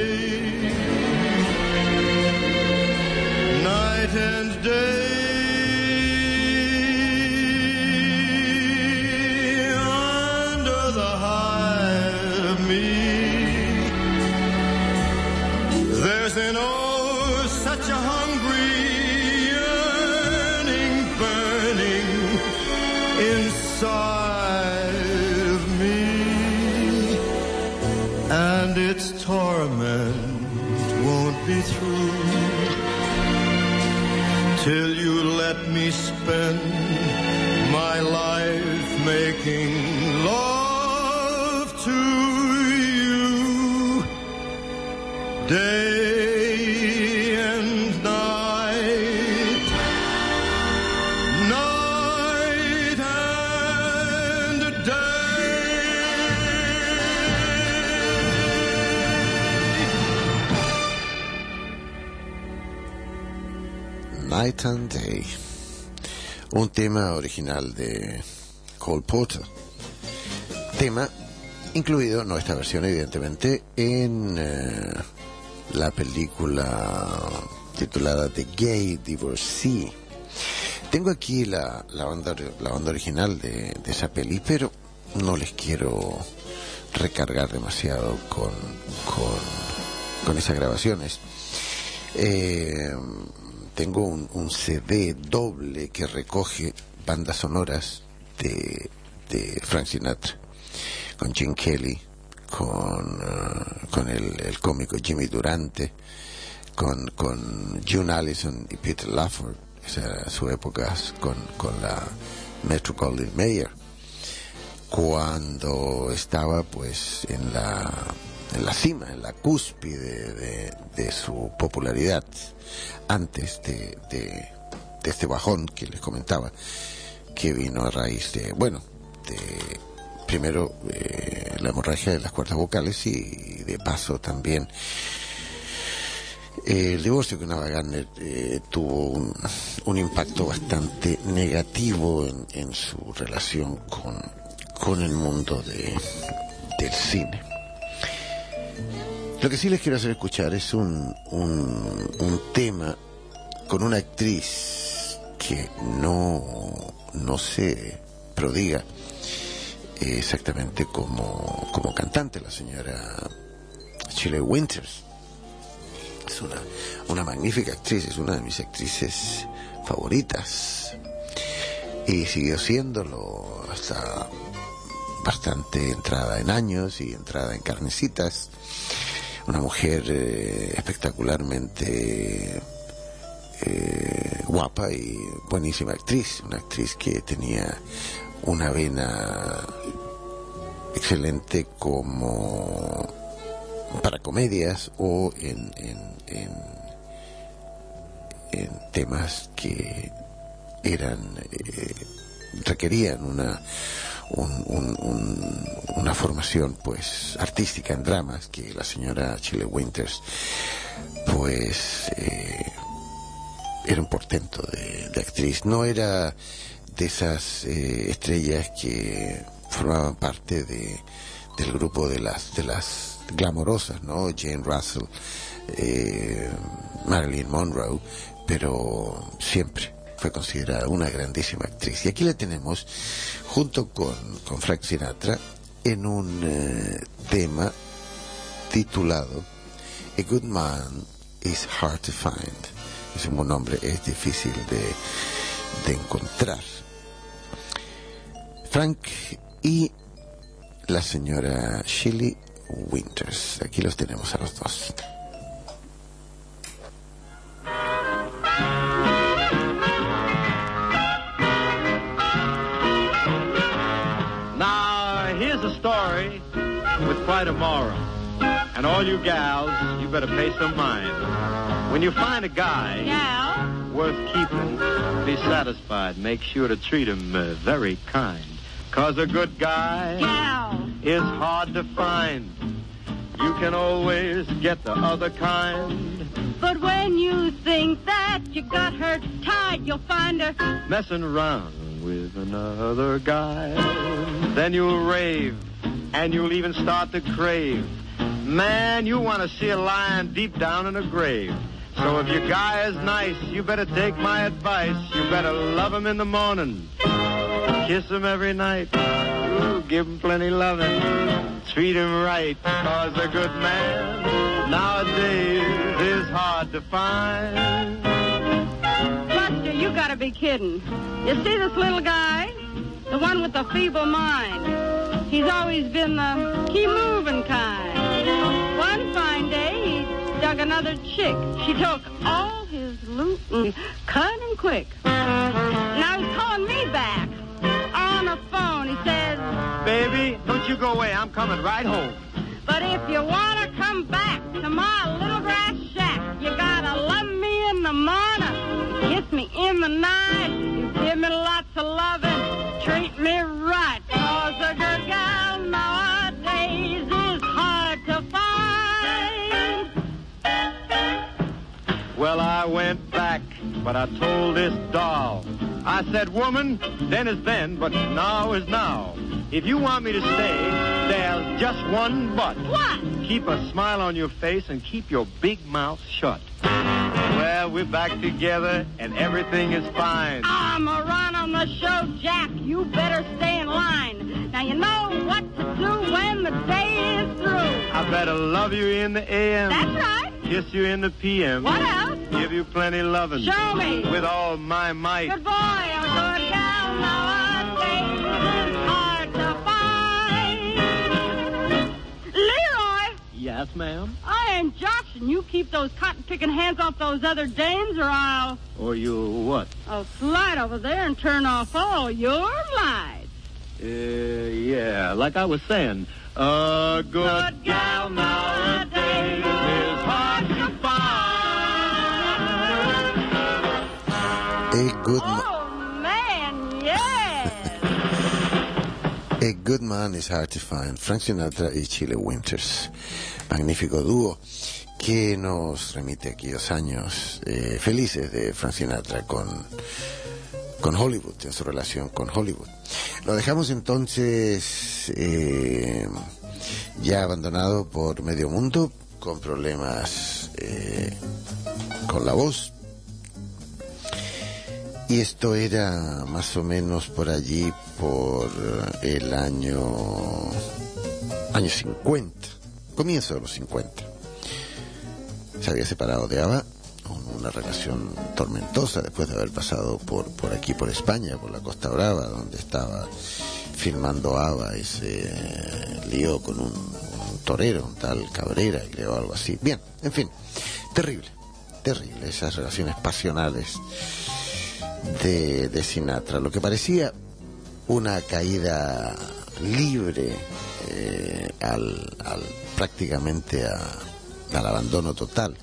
night and day. There's an oh, such a hungry yearning burning inside of me, and its torment won't be through till you let me spend my life making love to you. Day and night, night and day. Night and Day, un tema original de Cole Porter, tema incluido, no esta versión evidentemente, en la película titulada The Gay Divorcee. Tengo aquí la banda original de esa peli, pero no les quiero recargar demasiado con esas grabaciones. Tengo un CD doble que recoge bandas sonoras de Frank Sinatra, con Gene Kelly, con el cómico Jimmy Durante, con June Allison y Peter Lafford. Esa era su época con la Metro Goldwyn Mayer, cuando estaba pues en la cima, en la cúspide de su popularidad, antes de este bajón que les comentaba, que vino a raíz de primero la hemorragia de las cuerdas vocales y de paso también el divorcio con Ava Gardner tuvo un impacto bastante negativo en su relación con el mundo del cine. Lo que sí les quiero hacer escuchar es un tema con una actriz que no se prodiga exactamente como cantante, la señora Shelley Winters. Es una magnífica actriz, es una de mis actrices favoritas y siguió siéndolo hasta bastante entrada en años y entrada en carnecitas. Una mujer espectacularmente guapa y buenísima actriz, una actriz que tenía una vena excelente como para comedias o en temas que requerían una formación pues artística en dramas, que la señora Shelley Winters pues era un portento de actriz. No era de esas estrellas que formaban parte del grupo de las glamorosas, ¿no? Jane Russell, Marilyn Monroe, pero siempre fue considerada una grandísima actriz. Y aquí la tenemos junto con Frank Sinatra en un tema titulado A Good Man is Hard to Find. Es un buen nombre, es difícil de encontrar. Frank y la señora Shelley Winters. Aquí los tenemos a los dos. Now, here's a story with quite a moral. And all you gals, you better pay some mind. When you find a guy worth keeping, be satisfied. Make sure to treat him very kind. 'Cause a good guy is hard to find. You can always get the other kind. But when you think that you got her tied, you'll find her messing around with another guy. Then you'll rave, and you'll even start to crave. Man, you want to see a lion deep down in a grave. So if your guy is nice, you better take my advice. You better love him in the morning, kiss him every night. Ooh, give him plenty loving, treat him right. 'Cause a good man nowadays is hard to find. Buster, you gotta be kidding. You see this little guy? The one with the feeble mind. He's always been the keep-moving kind. One fine day, he dug another chick. She took all his loot and cut him quick. Now he's calling me back on the phone. He says, "Baby, don't you go away. I'm coming right home. But if you want to come back to my little grass shack, you gotta love me in the morning, kiss me in the night, you give me lots of loving, treat me right. 'Cause a good gal nowadays is hard to find." Well, I went back, but I told this doll. I said, "Woman, then is then, but now is now. If you want me to stay, there's just one but." What? Keep a smile on your face and keep your big mouth shut. Well, we're back together and everything is fine. I'm a run on the show, Jack. You better stay in line. Now you know what to do when the day is through. I better love you in the AM. That's right. Kiss you in the PM. What else? Give you plenty loving. Show me. With all my might. Good boy, a good gal nowadays is hard to find. Leroy! Yeah. Yes, ma'am? I am Joshing. You keep those cotton-picking hands off those other dames, or I'll... Or you what? I'll slide over there and turn off all your lights. Yeah, like I was saying, a good gal nowadays is hard to find. A good Oh, man, yes. A good man is hard to find. Frank Sinatra y Chile Winters. Magnífico dúo que nos remite a aquellos años felices de Frank Sinatra con Hollywood, en su relación con Hollywood. Lo dejamos entonces ya abandonado por medio mundo, con problemas con la voz. Y esto era más o menos por allí, por el año 50, comienzo de los 50. Se había separado de ABBA, una relación tormentosa después de haber pasado por aquí, por España, por la Costa Brava, donde estaba filmando ABBA, y se lió con un torero, un tal Cabrera, creo, algo así. Bien, en fin, terrible, esas relaciones pasionales de Sinatra. Lo que parecía una caída libre prácticamente al abandono total.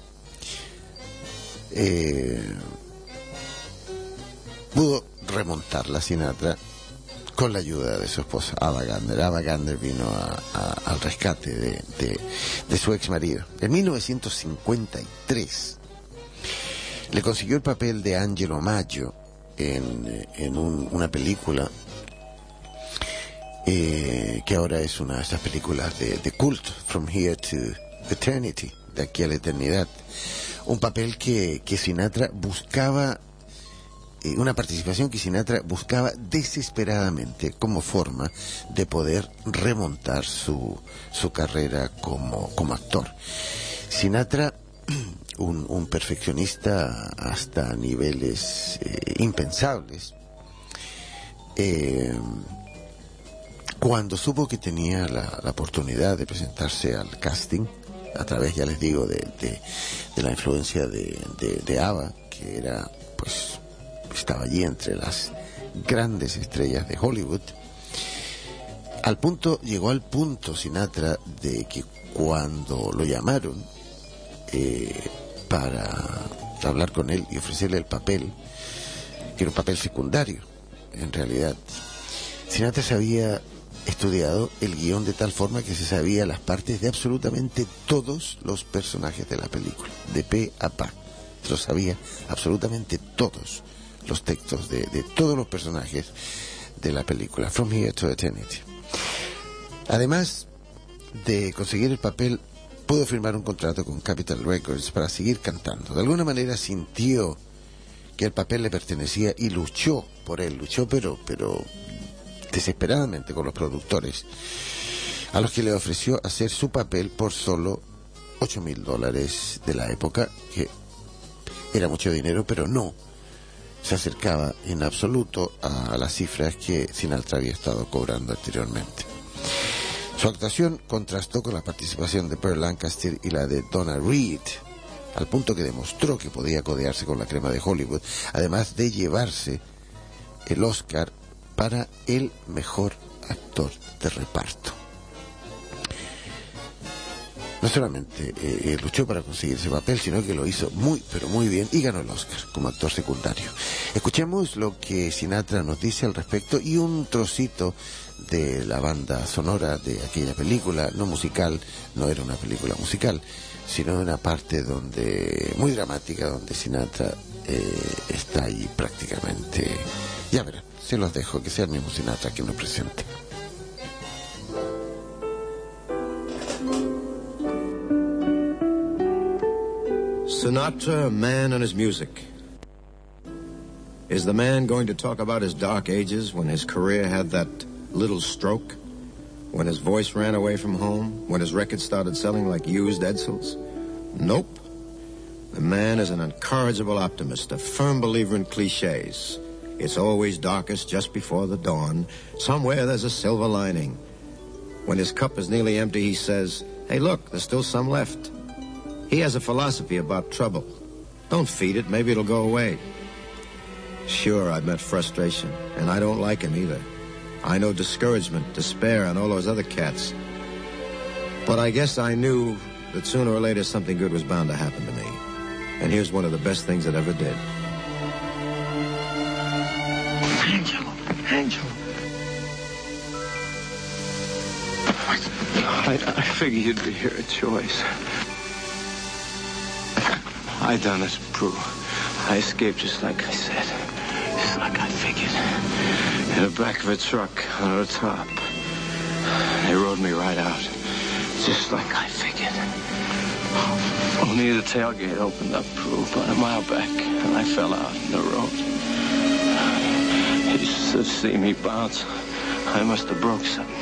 Pudo remontar la Sinatra con la ayuda de su esposa Ava Gardner. Ava Gardner vino al rescate de su ex marido. En 1953 le consiguió el papel de Angelo Maggio en una película que ahora es una de esas películas de culto, From Here to Eternity, de aquí a la eternidad. Un papel que Sinatra buscaba, una participación que Sinatra buscaba desesperadamente como forma de poder remontar su carrera como actor. Sinatra, un perfeccionista hasta niveles impensables, cuando supo que tenía la oportunidad de presentarse al casting, a través, ya les digo, de la influencia de ABBA, que era, pues, estaba allí entre las grandes estrellas de Hollywood, llegó al punto Sinatra de que cuando lo llamaron para hablar con él y ofrecerle el papel, que era un papel secundario, en realidad, Sinatra se había estudiado el guión de tal forma que se sabía las partes de absolutamente todos los personajes de la película, de pe a pa. Se lo sabía absolutamente todos los textos de todos los personajes de la película, From Here to Eternity. Además de conseguir el papel, pudo firmar un contrato con Capitol Records para seguir cantando. De alguna manera sintió que el papel le pertenecía y luchó por él, pero desesperadamente con los productores, a los que le ofreció hacer su papel por solo $8,000 de la época, que era mucho dinero, pero no se acercaba en absoluto a las cifras que Sinatra había estado cobrando anteriormente. Su actuación contrastó con la participación de Burt Lancaster y la de Donna Reed, al punto que demostró que podía codearse con la crema de Hollywood, además de llevarse el Oscar para el mejor actor de reparto. No solamente luchó para conseguir ese papel, sino que lo hizo muy, pero muy bien y ganó el Oscar como actor secundario. Escuchemos lo que Sinatra nos dice al respecto y un trocito de la banda sonora de aquella película, no musical, no era una película musical, sino una parte muy dramática, donde Sinatra está ahí prácticamente. Ya verán, se los dejo, que sea el mismo Sinatra quien lo presente. Sinatra, a man and his music. Is the man going to talk about his dark ages when his career had that little stroke? When his voice ran away from home? When his records started selling like used Edsels? Nope. The man is an incorrigible optimist, a firm believer in cliches. It's always darkest just before the dawn. Somewhere there's a silver lining. When his cup is nearly empty, he says, Hey, look, there's still some left. He has a philosophy about trouble. Don't feed it, maybe it'll go away. Sure, I've met frustration, and I don't like him either. I know discouragement, despair, and all those other cats. But I guess I knew that sooner or later something good was bound to happen to me. And here's one of the best things it ever did. Angelo. I figured you'd be here at Joyce. I done it, Prue. I escaped just like I said. Just like I figured. In the back of a truck on the top. They rode me right out. Just like I figured. Only the tailgate opened up, Prue, about a mile back, and I fell out in the road. You should have seen me bounce. I must have broke something.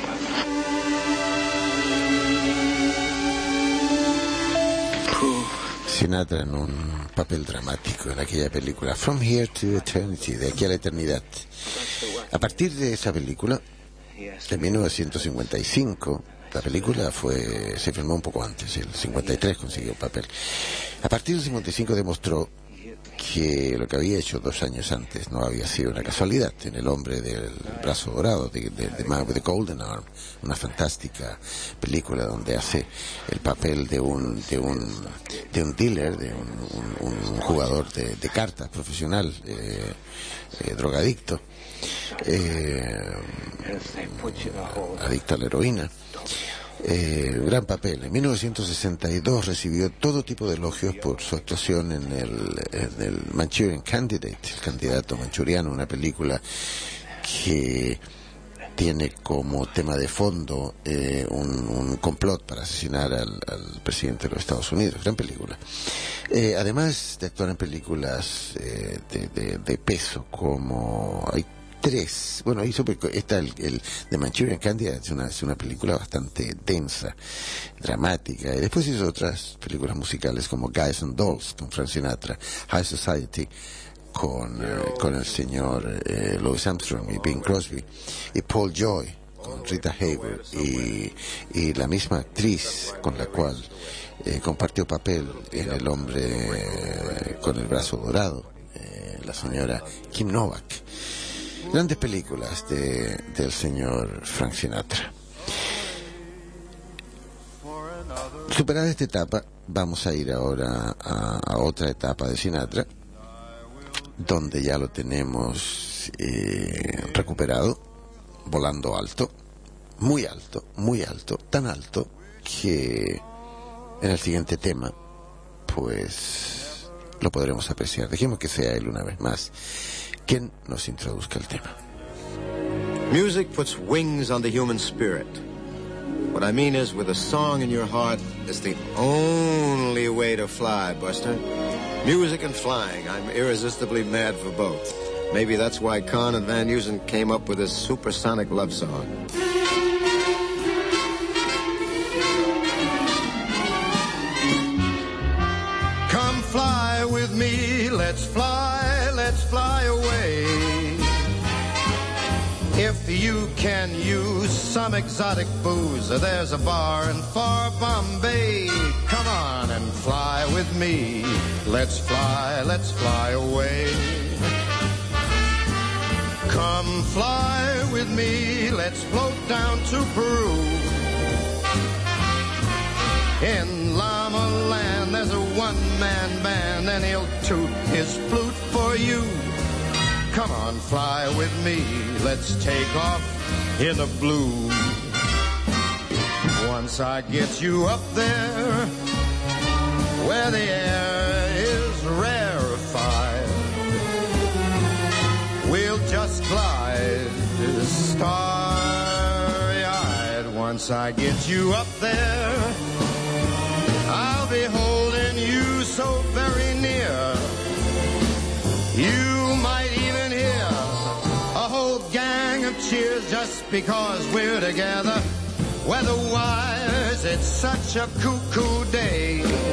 Sinatra en un papel dramático en aquella película From Here to Eternity, de aquí a la eternidad. A partir de esa película, de 1955, la película se filmó un poco antes, el 53 consiguió el papel. A partir del 55 demostró que lo que había hecho 2 años antes no había sido una casualidad. En El hombre del brazo dorado, de Man with the Golden Arm, una fantástica película donde hace el papel de un dealer, de un jugador de cartas profesional, drogadicto, adicto a la heroína. Gran papel. En 1962 recibió todo tipo de elogios por su actuación en el Manchurian Candidate, el candidato manchuriano, una película que tiene como tema de fondo un complot para asesinar al presidente de los Estados Unidos. Gran película. Además de actuar en películas de peso, como hay 3. Bueno, está el The Manchurian Candidate, es una película bastante densa, dramática, y después hizo otras películas musicales como Guys and Dolls con Frank Sinatra, High Society con el señor Louis Armstrong y Bing Crosby, y Paul Joy con Rita Hayworth, y la misma actriz con la cual compartió papel en El hombre con el brazo dorado, la señora Kim Novak. Grandes películas del señor Frank Sinatra. Superada esta etapa, vamos a ir ahora a otra etapa de Sinatra, donde ya lo tenemos recuperado, volando alto, muy alto, tan alto que en el siguiente tema, pues lo podremos apreciar. Dejemos que sea él una vez más quien nos introduzca el tema. Music puts wings on the human spirit. What I mean is, with a song in your heart, it's the only way to fly, Buster. Music and flying, I'm irresistibly mad for both. Maybe that's why Kahn and Van Heusen came up with this supersonic love song. Come fly with me, let's fly away. If you can use some exotic booze, there's a bar in far Bombay. Come on and fly with me, let's fly away. Come fly with me, let's float down to Peru. In Llama Land there's a one-man band, and he'll toot his flute for you. Come on, fly with me, let's take off in the blue. Once I get you up there, where the air is rarefied, we'll just glide starry-eyed. Once I get you up there, I'll be holding you so very near. You might even hear a whole gang of cheers just because we're together. Weather-wise, it's such a cuckoo day.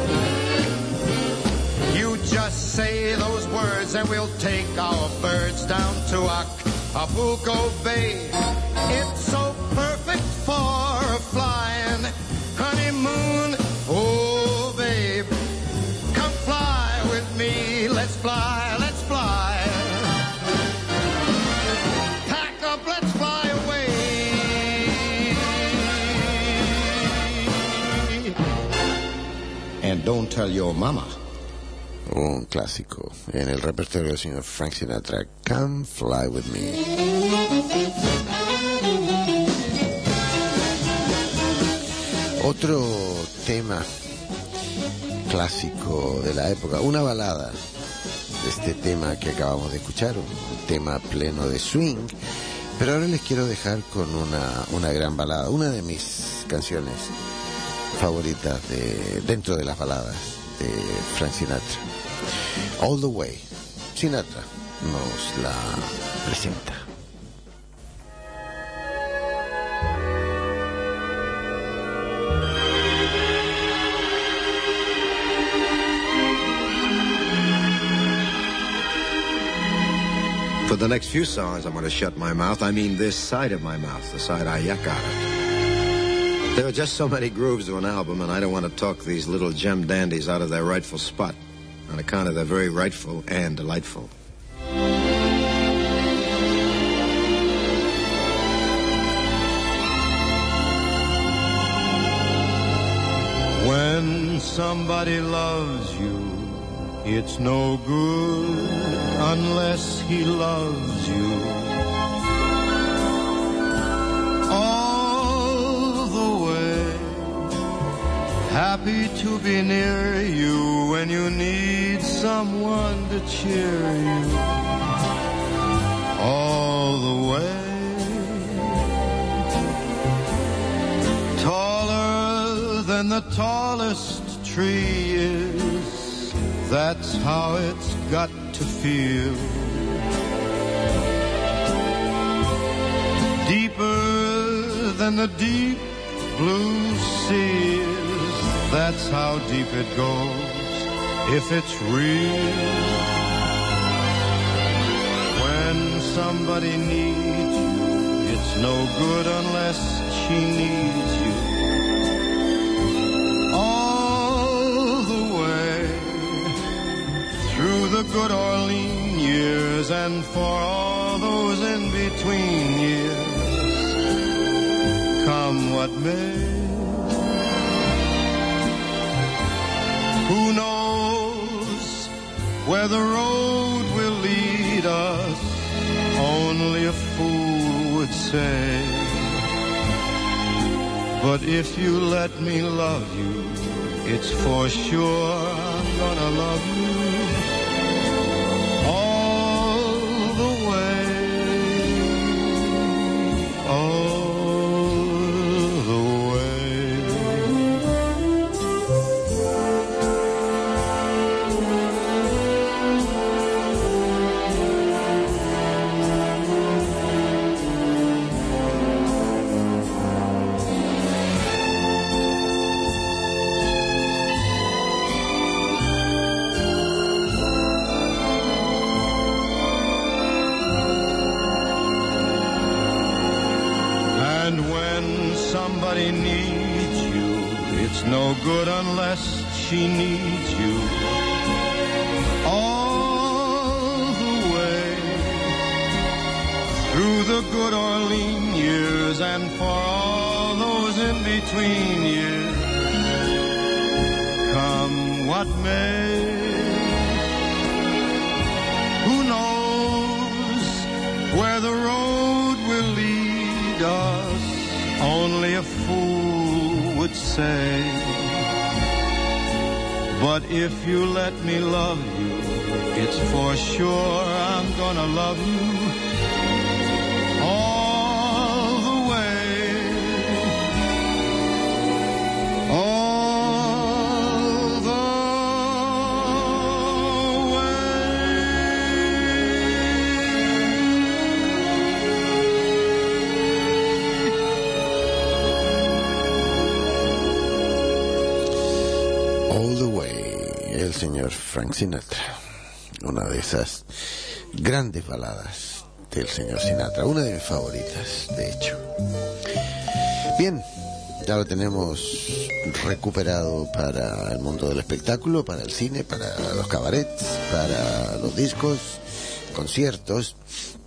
You just say those words and we'll take our birds down to Acapulco Bay. It's so perfect for a flying honeymoon. Don't Tell Your Mama. Un clásico en el repertorio del señor Frank Sinatra. Come Fly With Me. Otro tema clásico de la época, una balada de este tema que acabamos de escuchar, un tema pleno de swing, pero ahora les quiero dejar con una gran balada, una de mis canciones favoritas dentro de las baladas de Frank Sinatra. All the Way. Sinatra nos la presenta. For the next few songs, I'm going to shut my mouth. I mean this side of my mouth, the side I yuck out of. There are just so many grooves to an album, and I don't want to talk these little gem dandies out of their rightful spot, on account of they're very rightful and delightful. When somebody loves you, it's no good unless he loves you. All the way, happy to be near you when you need someone to cheer you. All the way, taller than the tallest tree is, that's how it's got to feel. Deeper than the deep blue sea is, that's how deep it goes, if it's real. When somebody needs you, it's no good unless she needs you. All the way through the good Orleans years and for all those in between years, come what may. Who knows where the road will lead us? Only a fool would say. But if you let me love you, it's for sure I'm gonna love you all the way, all the way. And when somebody needs you, it's no good unless she needs you. All the way through the good Orleans years and for all those in between years, come what may. Who knows where the road will lead us? Only a fool would say. But if you let me love you, it's for sure I'm gonna love you all the way, all the All the Way, el señor Frank Sinatra, una de esas grandes baladas del señor Sinatra, una de mis favoritas, de hecho. Bien, ya lo tenemos recuperado para el mundo del espectáculo, para el cine, para los cabarets, para los discos, conciertos.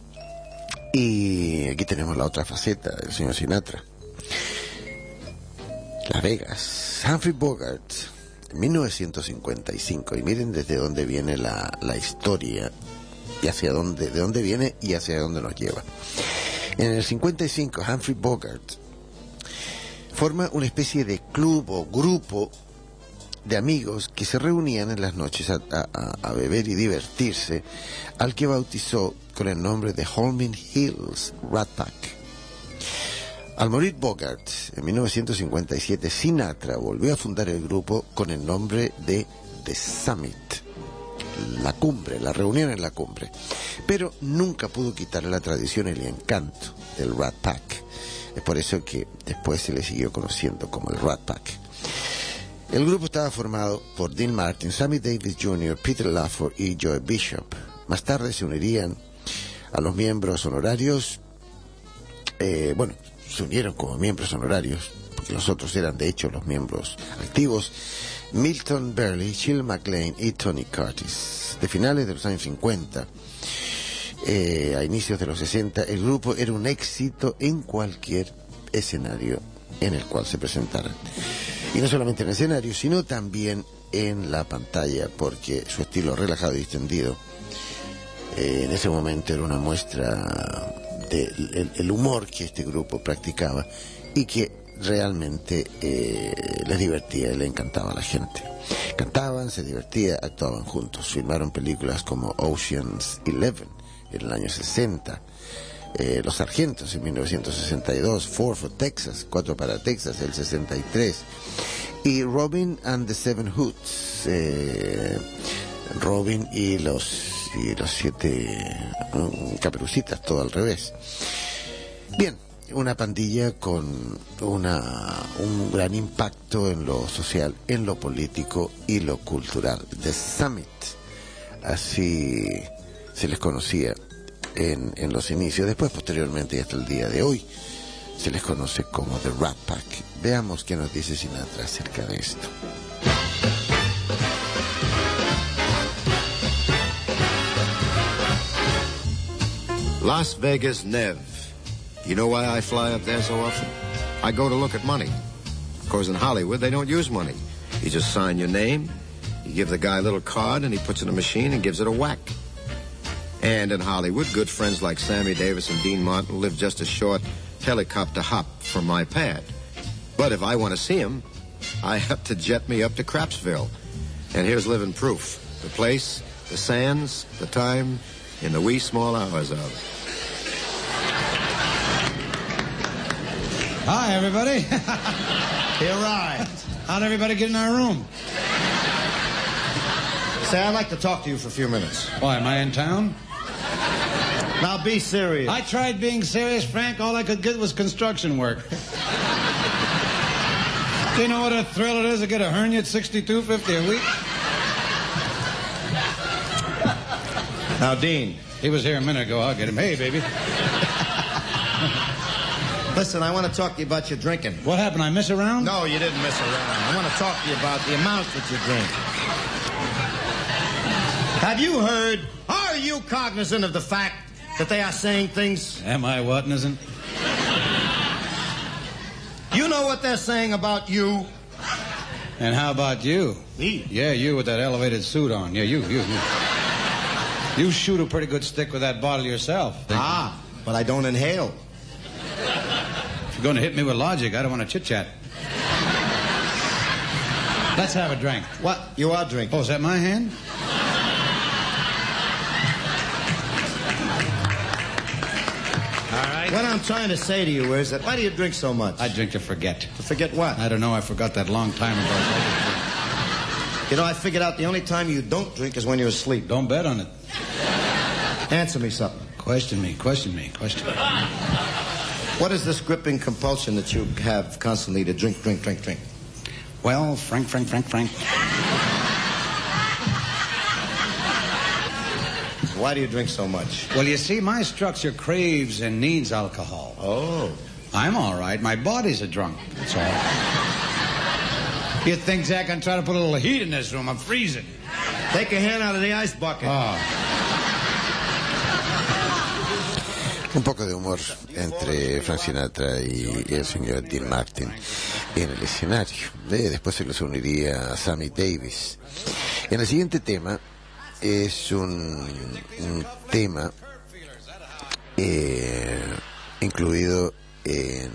Y aquí tenemos la otra faceta del señor Sinatra. Las Vegas. Humphrey Bogart en 1955, y miren desde dónde viene la historia, y de dónde viene y hacia dónde nos lleva. En el 55, Humphrey Bogart forma una especie de club o grupo de amigos que se reunían en las noches a beber y divertirse, al que bautizó con el nombre de Holman Hills Rat Pack. Al morir Bogart en 1957, Sinatra volvió a fundar el grupo con el nombre de The Summit, la cumbre, la reunión en la cumbre, pero nunca pudo quitarle la tradición y el encanto del Rat Pack. Es por eso que después se le siguió conociendo como el Rat Pack. El grupo estaba formado por Dean Martin, Sammy Davis Jr., Peter Lafford y Joe Bishop. Más tarde se unirían a los miembros honorarios, se unieron como miembros honorarios, porque los otros eran de hecho los miembros activos, Milton Berle, Shirley MacLaine y Tony Curtis. De finales de los años 50 a inicios de los 60, el grupo era un éxito en cualquier escenario en el cual se presentaran. Y no solamente en el escenario, sino también en la pantalla, porque su estilo relajado y distendido en ese momento era una muestra del humor que este grupo practicaba y que realmente les divertía y le encantaba a la gente. Cantaban, se divertían, actuaban juntos. Filmaron películas como Ocean's 11 en el año 60, Los Sargentos en 1962, Four for Texas, 4 para Texas, el 63, y Robin and the Seven Hoods, Robin y los 7 Caperucitas, todo al revés. Bien, una pandilla con un gran impacto en lo social, en lo político y lo cultural. The Summit, así se les conocía en los inicios. Después, posteriormente y hasta el día de hoy, se les conoce como The Rat Pack. Veamos qué nos dice Sinatra acerca de esto. Las Vegas, Nev. You know why I fly up there so often? I go to look at money. Of course, in Hollywood, they don't use money. You just sign your name, you give the guy a little card, and he puts it in a machine and gives it a whack. And in Hollywood, good friends like Sammy Davis and Dean Martin live just a short helicopter hop from my pad. But if I want to see him, I have to jet me up to Crapsville. And here's living proof. The place, the sands, the time, in the wee small hours of. Hi, everybody. He arrived. How'd everybody get in our room? Say, I'd like to talk to you for a few minutes. Why, am I in town? Now, be serious. I tried being serious, Frank. All I could get was construction work. Do you know what a thrill it is to get a hernia at $62.50 a week? Now, Dean. He was here a minute ago. I'll get him. Hey, baby. Listen, I want to talk to you about your drinking. What happened? I miss around? No, you didn't miss around. I want to talk to you about the amount that you drink. Have you heard, are you cognizant of the fact that they are saying things? Am I what-nisn't? You know what they're saying about you? And how about you? Me? Yeah, you with that elevated suit on. Yeah, you. You shoot a pretty good stick with that bottle yourself. Ah, but I don't inhale. If you're going to hit me with logic, I don't want to chit-chat. Let's have a drink. What? You are drinking. Oh, is that my hand? All right. What I'm trying to say to you is that why do you drink so much? I drink to forget. To forget what? I don't know. I forgot that long time ago. You know, I figured out the only time you don't drink is when you're asleep. Don't bet on it. Answer me something. Question me. What is this gripping compulsion that you have constantly to drink? Well, Frank. Why do you drink so much? Well, you see, my structure craves and needs alcohol. Oh. I'm all right. My body's a drunk. That's all. You think, Zach, I'm trying to put a little heat in this room? I'm freezing. Take your hand out of the ice bucket. Oh. Un poco de humor entre Frank Sinatra y el señor Dean Martin en el escenario. Después se los uniría Sammy Davis. En el siguiente tema es un tema incluido en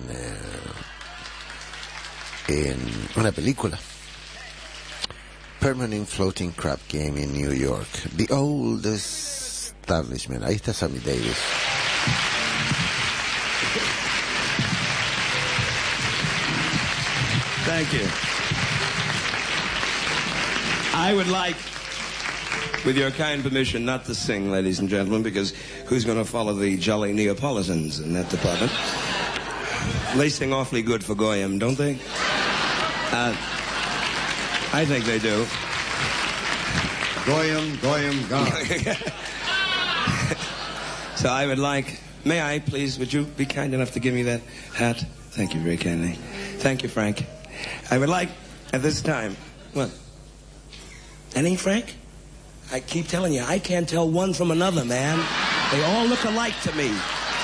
una película, Permanent Floating Crab Game in New York, The Oldest Establishment. Ahí está Sammy Davis. Thank you. I would like, with your kind permission, not to sing, ladies and gentlemen, because who's going to follow the jolly Neapolitans in that department? They sing awfully good for Goyim, don't they? I think they do. Goyim, gone. So I would like, may I please, would you be kind enough to give me that hat? Thank you very kindly. Thank you, Frank. I would like, at this time, what? That ain't Frank? I keep telling you, I can't tell one from another, man. They all look alike to me.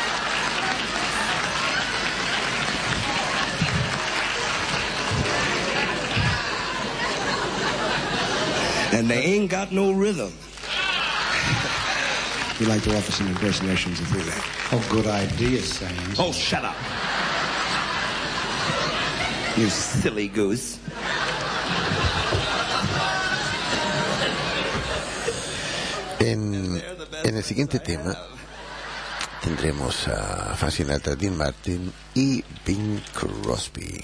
And they ain't got no rhythm. We'd like to offer some impersonations if we may. Oh, good idea, Sam. Oh, shut up. You silly goose. En el siguiente tema tendremos a Frank Sinatra, Dean Martin y Bing Crosby.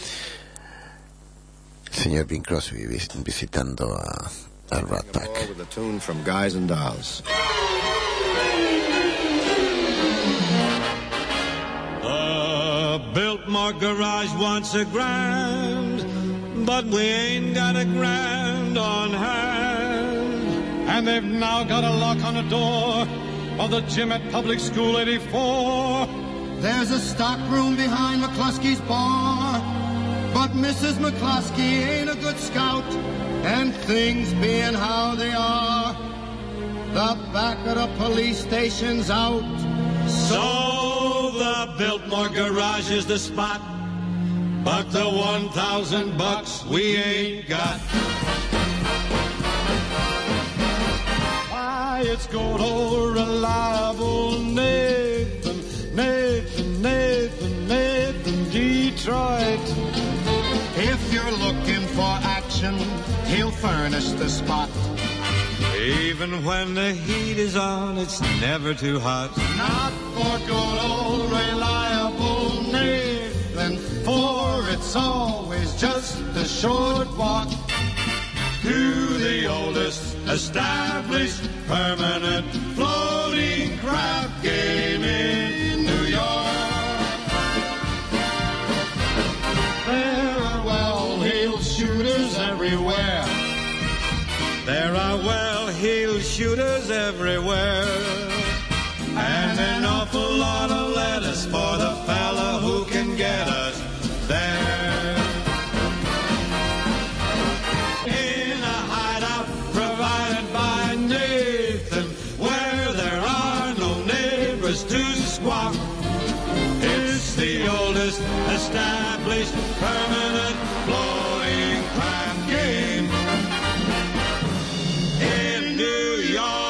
El señor Bing Crosby visitando al Rat Pack. With a tune from Guys and Dolls. The Biltmore Garage wants a grand, but we ain't got a grand on hand. And they've now got a lock on the door of the gym at Public School 84. There's a stock room behind McCluskey's bar, but Mrs. McCluskey ain't a good scout, and things being how they are, the back of the police station's out. So the Biltmore Garage is the spot, but the $1,000 we ain't got. Why, it's good old reliable Nathan, Nathan, Nathan, Nathan, Detroit. If you're looking for action, he'll furnish the spot. Even when the heat is on, it's never too hot. Not for good old reliable Nathan, for it's always just a short walk to the oldest established permanent floating crab game in New York. There are well-heeled shooters everywhere. There are well-heeled shooters everywhere, and an awful lot of lettuce for the fella who can get us there. In a hideout provided by Nathan, where there are no neighbors to squawk, it's the oldest established permanent floating crab game in New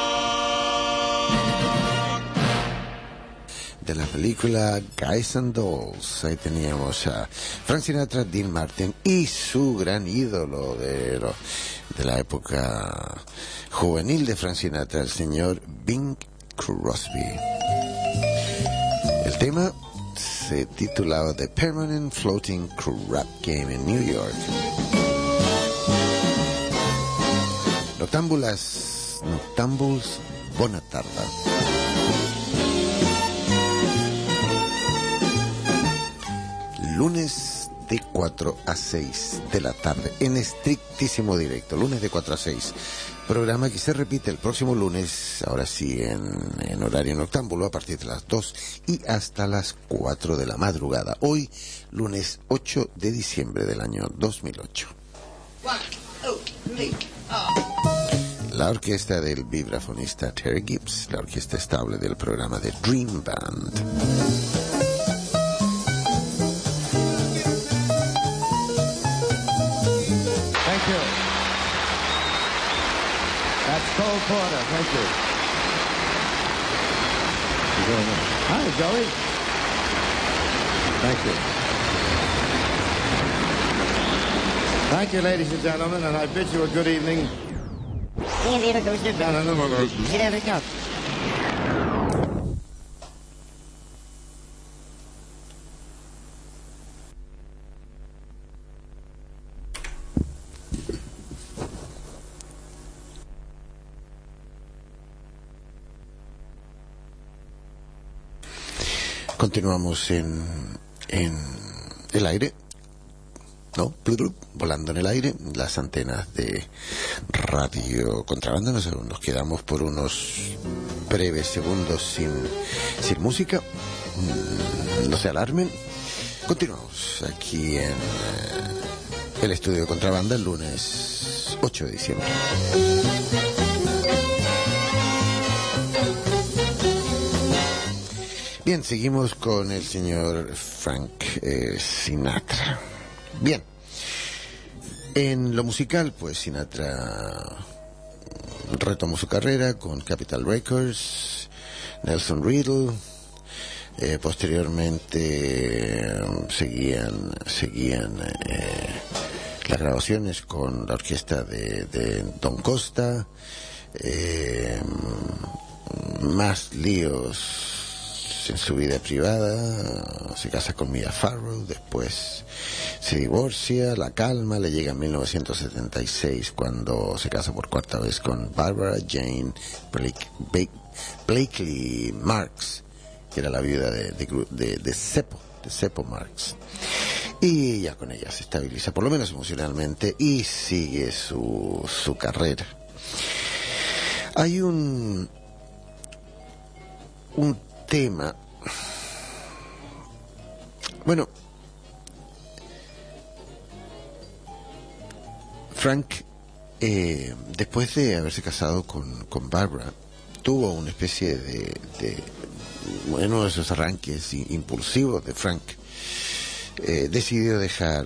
York. De la película Guys and Dolls, ahí teníamos a Frank Sinatra, Dean Martin y su gran ídolo de la época juvenil de Frank Sinatra, el señor Bing Crosby. El tema se titulaba The Permanent Floating Crab Game in New York. Noctambuls, buona tarda. Lunes de 4 a 6 de la tarde, en estrictísimo directo, lunes de 4 a 6. Programa que se repite el próximo lunes, ahora sí en horario noctámbulo, a partir de las 2 y hasta las 4 de la madrugada. Hoy, lunes 8 de diciembre del año 2008. la orquesta del vibrafonista Terry Gibbs, la orquesta estable del programa de Dream Band. Thank you. That's Cole Porter. Thank you. Hi, Joey. Thank you. Thank you, ladies and gentlemen, and I bid you a good evening. Continuamos en el aire, ¿no? Volando en el aire, las antenas de Radio Contrabanda. Nos quedamos por unos breves segundos sin música. No se alarmen. Continuamos aquí en el estudio de Contrabanda el lunes 8 de diciembre. Bien, seguimos con el señor Frank Sinatra. Bien, en lo musical, pues Sinatra retomó su carrera con Capitol Records, Nelson Riddle, posteriormente seguían las grabaciones con la orquesta de Don Costa, más líos en su vida privada. Se casa con Mia Farrow, después se divorcia, la calma, le llega en 1976 cuando se casa por cuarta vez con Barbara Jane Blakely Marx, que era la viuda de Seppo Marx, y ya con ella se estabiliza, por lo menos emocionalmente, y sigue su carrera. Hay un tema, bueno, Frank, después de haberse casado con Barbara, tuvo una especie de uno de esos arranques impulsivos de Frank. Decidió dejar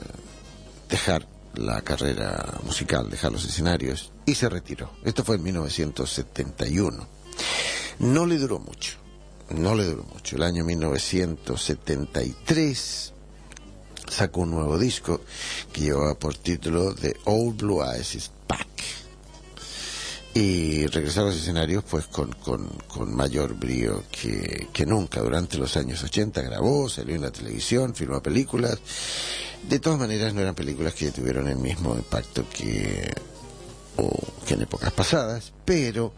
la carrera musical, dejar los escenarios, y se retiró. Esto fue en 1971. No le duró mucho. El año 1973 sacó un nuevo disco que llevaba por título The Old Blue Eyes is Back, y regresó a los escenarios pues con mayor brío que nunca. Durante los años 80 grabó, salió en la televisión, filmó películas. De todas maneras no eran películas que tuvieron el mismo impacto que en épocas pasadas, pero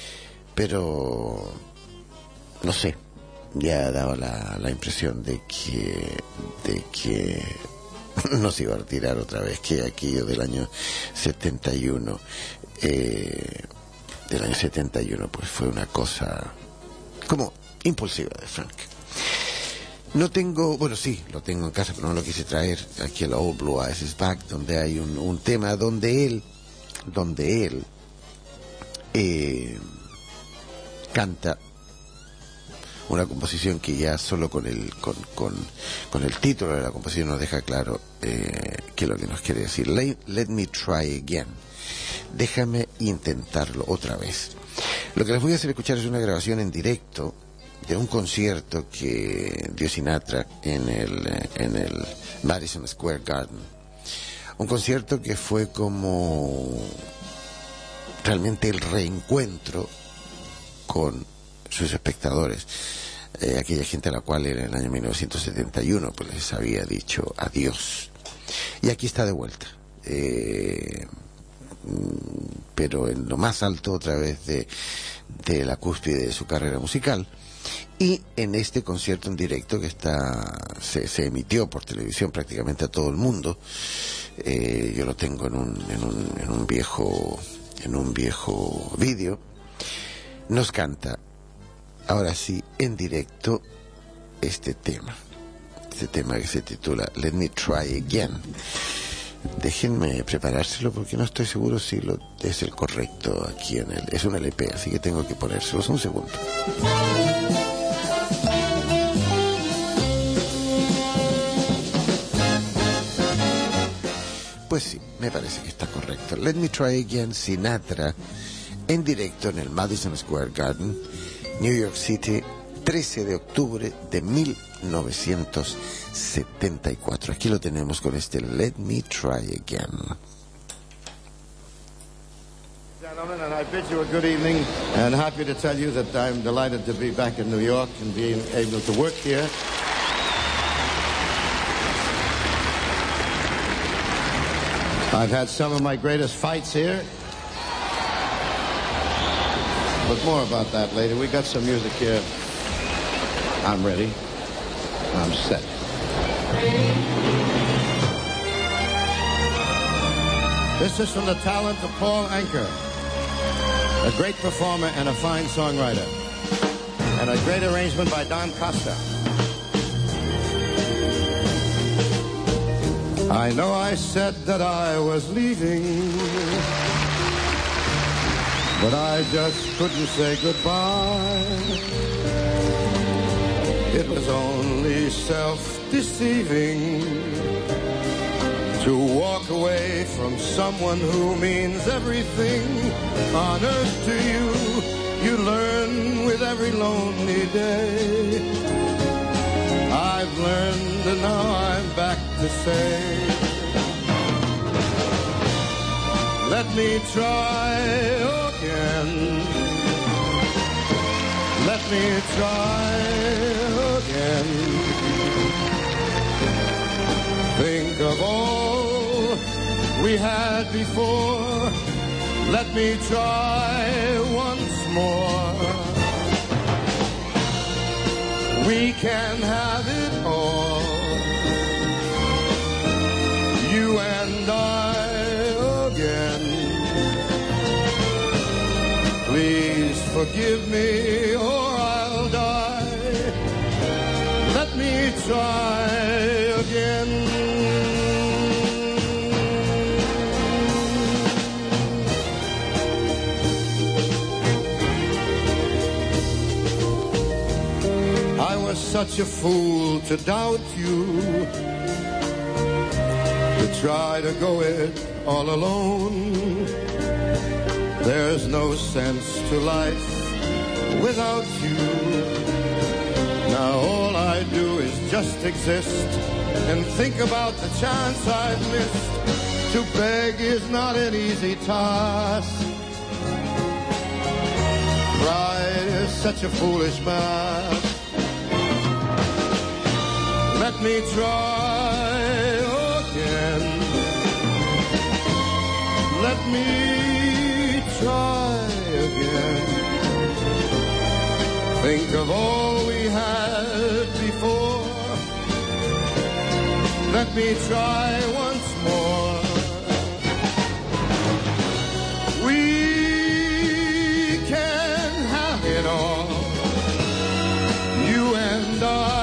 no sé, ya daba la impresión de que no se iba a retirar otra vez, que aquello del año 71 pues fue una cosa como impulsiva de Frank. No tengo, bueno, sí, lo tengo en casa, pero no lo quise traer aquí, el Old Blue Eyes is Back, donde hay un tema donde él canta una composición que ya solo con el título de la composición nos deja claro qué es lo que nos quiere decir. Let me try again. Déjame intentarlo otra vez. Lo que les voy a hacer escuchar es una grabación en directo de un concierto que dio Sinatra en el Madison Square Garden. Un concierto que fue como realmente el reencuentro con sus espectadores, aquella gente a la cual en el año 1971 pues les había dicho adiós, y aquí está de vuelta, pero en lo más alto otra vez de la cúspide de su carrera musical. Y en este concierto en directo que se emitió por televisión prácticamente a todo el mundo, yo lo tengo en un viejo vídeo, nos canta ahora sí en directo este tema que se titula Let Me Try Again. Déjenme preparárselo porque no estoy seguro si es el correcto aquí es un LP, así que tengo que ponérselos. Un segundo. Pues sí, me parece que está correcto. Let Me Try Again, Sinatra, en directo en el Madison Square Garden, New York City, 13 de octubre de 1974. Aquí lo tenemos con este Let Me Try Again. Gentlemen, and I bid you a good evening, and happy to tell you that I'm delighted to be back in New York and being able to work here. I've had some of my greatest fights here. But more about that later. We got some music here. I'm ready. I'm set. This is from the talent of Paul Anka, a great performer and a fine songwriter, and a great arrangement by Don Costa. I know I said that I was leaving, but I just couldn't say goodbye. It was only self-deceiving to walk away from someone who means everything on earth to you. You learn with every lonely day. I've learned and now I'm back to say, let me try again. Let me try again. Think of all we had before. Let me try once more. We can have it all, you and I again. Please forgive me or I'll die. Let me try again. I was such a fool to doubt you, to try to go it all alone. There's no sense to life without you. Now all I do is just exist and think about the chance I've missed. To beg is not an easy task. Pride is such a foolish mask. Let me try again. Let me try again. Think of all we had before. Let me try once more. We can have it all, you and I.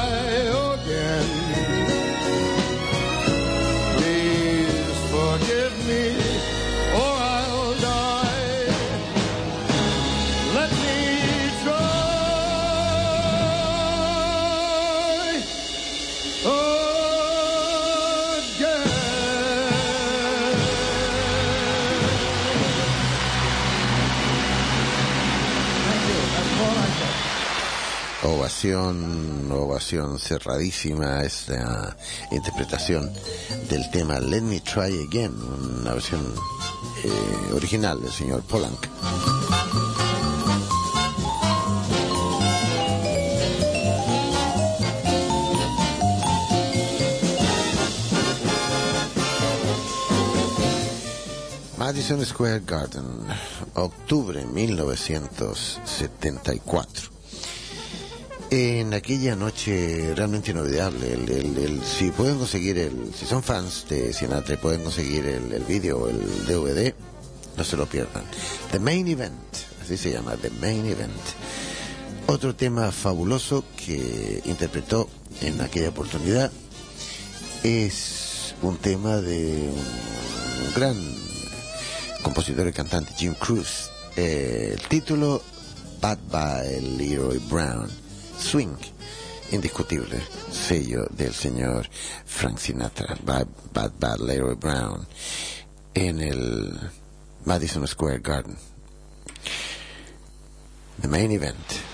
Ovación cerradísima esta interpretación del tema Let Me Try Again, una versión original del señor Paul Anka. Madison Square Garden, octubre 1974. En aquella noche realmente inolvidable, si pueden conseguir si son fans de Sinatra y pueden conseguir el vídeo o el DVD, no se lo pierdan. The Main Event, así se llama, The Main Event. Otro tema fabuloso que interpretó en aquella oportunidad es un tema de un gran compositor y cantante, Jim Cruz. El título, Bad Bye Leroy Brown. Swing, indiscutible sello del señor Frank Sinatra. Bad Bye Leroy Brown en el Madison Square Garden. The main event.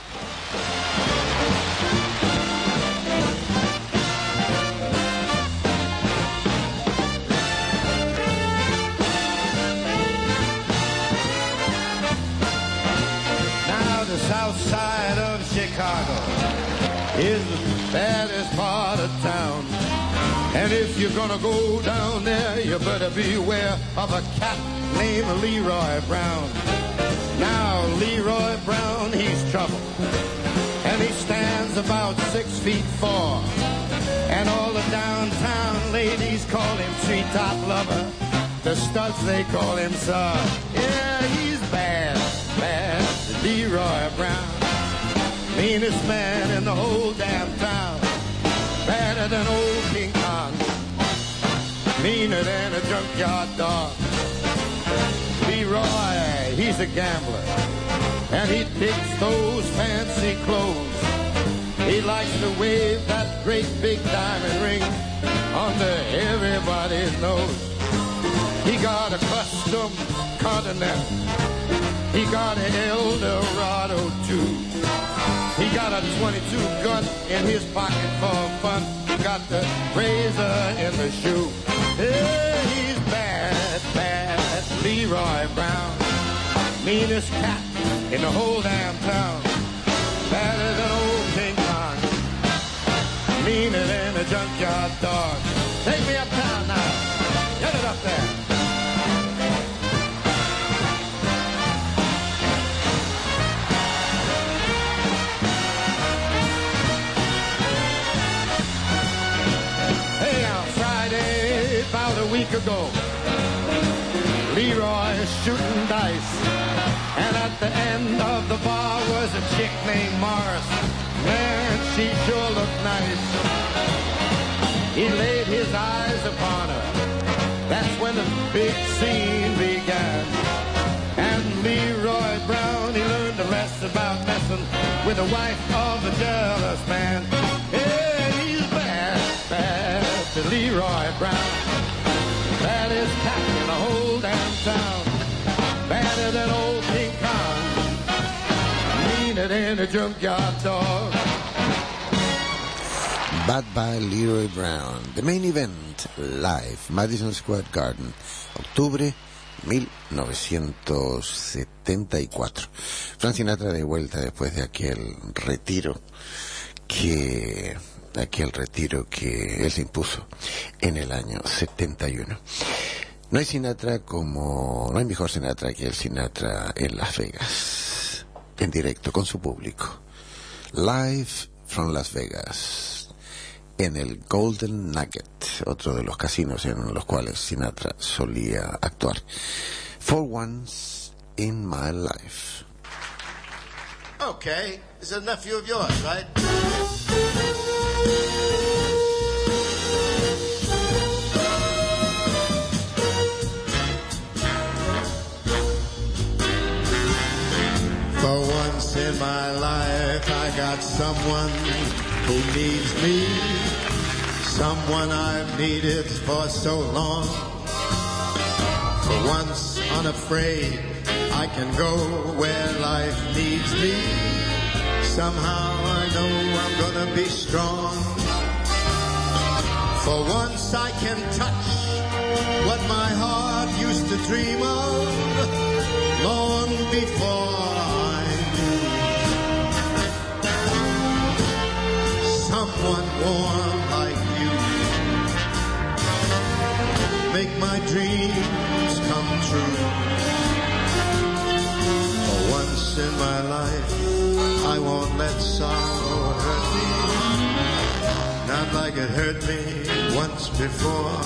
South side of Chicago is the baddest part of town. And if you're gonna go down there, you better beware of a cat named Leroy Brown. Now, Leroy Brown, he's trouble. And he stands about 6'4". And all the downtown ladies call him treetop lover. The studs, they call him sir. Yeah, he's bad, bad. Leroy Brown, meanest man in the whole damn town. Badder than old King Kong, meaner than a junkyard dog. Leroy, he's a gambler, and he picks those fancy clothes. He likes to wave that great big diamond ring under everybody's nose. He got a custom Continental. He got an Eldorado too. He got a .22 gun in his pocket for fun. He got the razor in the shoe. Yeah, he's bad, bad. Leroy Brown, meanest cat in the whole damn town. Badder than old King Kong, meaner than a junkyard dog. Take me uptown now. Get it up there. About a week ago, Leroy shooting dice, and at the end of the bar was a chick named Morris. Man, she sure looked nice. He laid his eyes upon her. That's when the big scene began. And Leroy Brown, he learned a lesson about messing with the wife of a jealous man. Yeah, he's bad, bad. Leroy Brown, baddest cat in the whole damn town. Badder than old King Kong, meaner than a junkyard dog. Bad Bye Leroy Brown. The main event, live, Madison Square Garden, octubre 1974. Frank Sinatra de vuelta después de aquel retiro que él se impuso en el año 71. No hay mejor Sinatra que el Sinatra en Las Vegas, en directo con su público. Live from Las Vegas, en el Golden Nugget, otro de los casinos en los cuales Sinatra solía actuar. For Once in My Life. Okay, it's a nephew of yours, right? For once in my life I got someone who needs me, someone I've needed for so long. For once unafraid I can go where life needs me. Somehow I know I'm gonna be strong. For once I can touch what my heart used to dream of long before I knew. Someone warm like you make my dreams come true. For once in my life I won't let sorrow hurt me, not like it hurt me once before.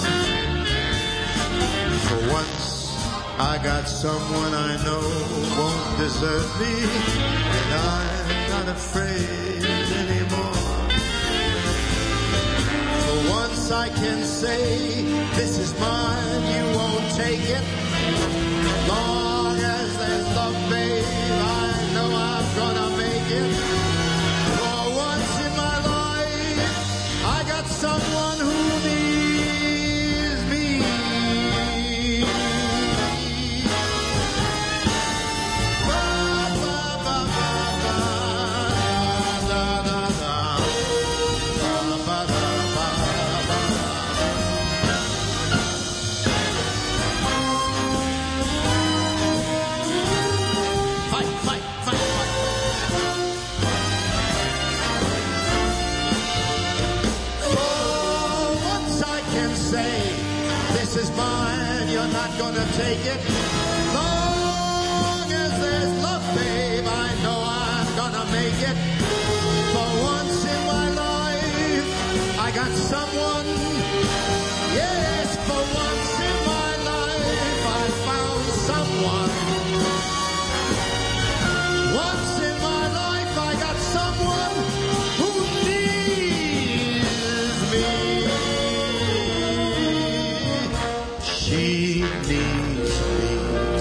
For once I got someone I know won't desert me, and I'm not afraid anymore. For once I can say, this is mine, you won't take it. Long as there's love, babe, I know I'm gonna make it. For once in my life, I got someone who needs me. This is mine, you're not gonna take it. Long as there's love, babe, I know I'm gonna make it. For once in my life, I got someone. Yes, for once in my life, I found someone. Once in my life, I got someone who needs me. She needs me.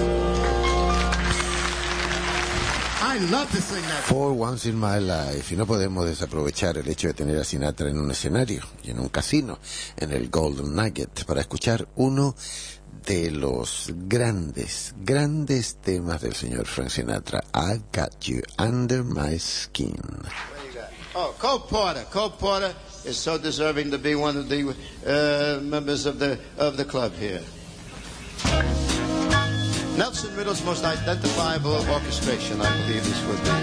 I love to sing that. For Once in My Life. Y no podemos desaprovechar el hecho de tener a Sinatra en un escenario y en un casino, en el Golden Nugget, para escuchar uno de los grandes temas del señor Frank Sinatra, I Got You Under My Skin. Oh, Cole Porter. Cole Porter is so deserving to be one of the members of the club here. Nelson Riddle's most identifiable orchestration, I believe this would be.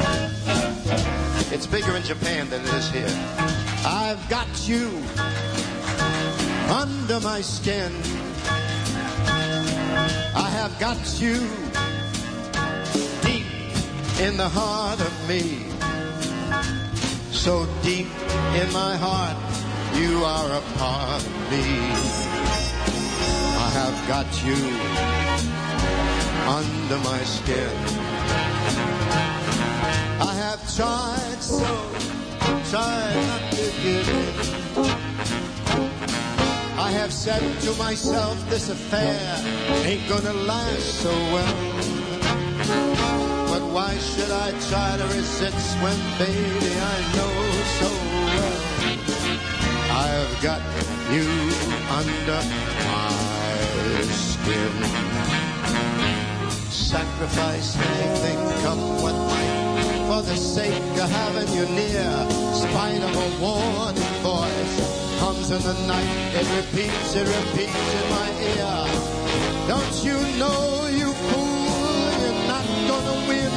It's bigger in Japan than it is here. I've got you under my skin. I have got you deep in the heart of me. So deep in my heart, you are a part of me. I have got you under my skin. I have tried not to give in. I have said to myself, this affair ain't gonna last so well. But why should I try to resist when, baby, I know so well I've got you under my skin. Sacrifice anything, come what might, for the sake of having you near. Spite of a warning voice comes in the night, it repeats in my ear. Don't you know, you fool, you're not gonna win.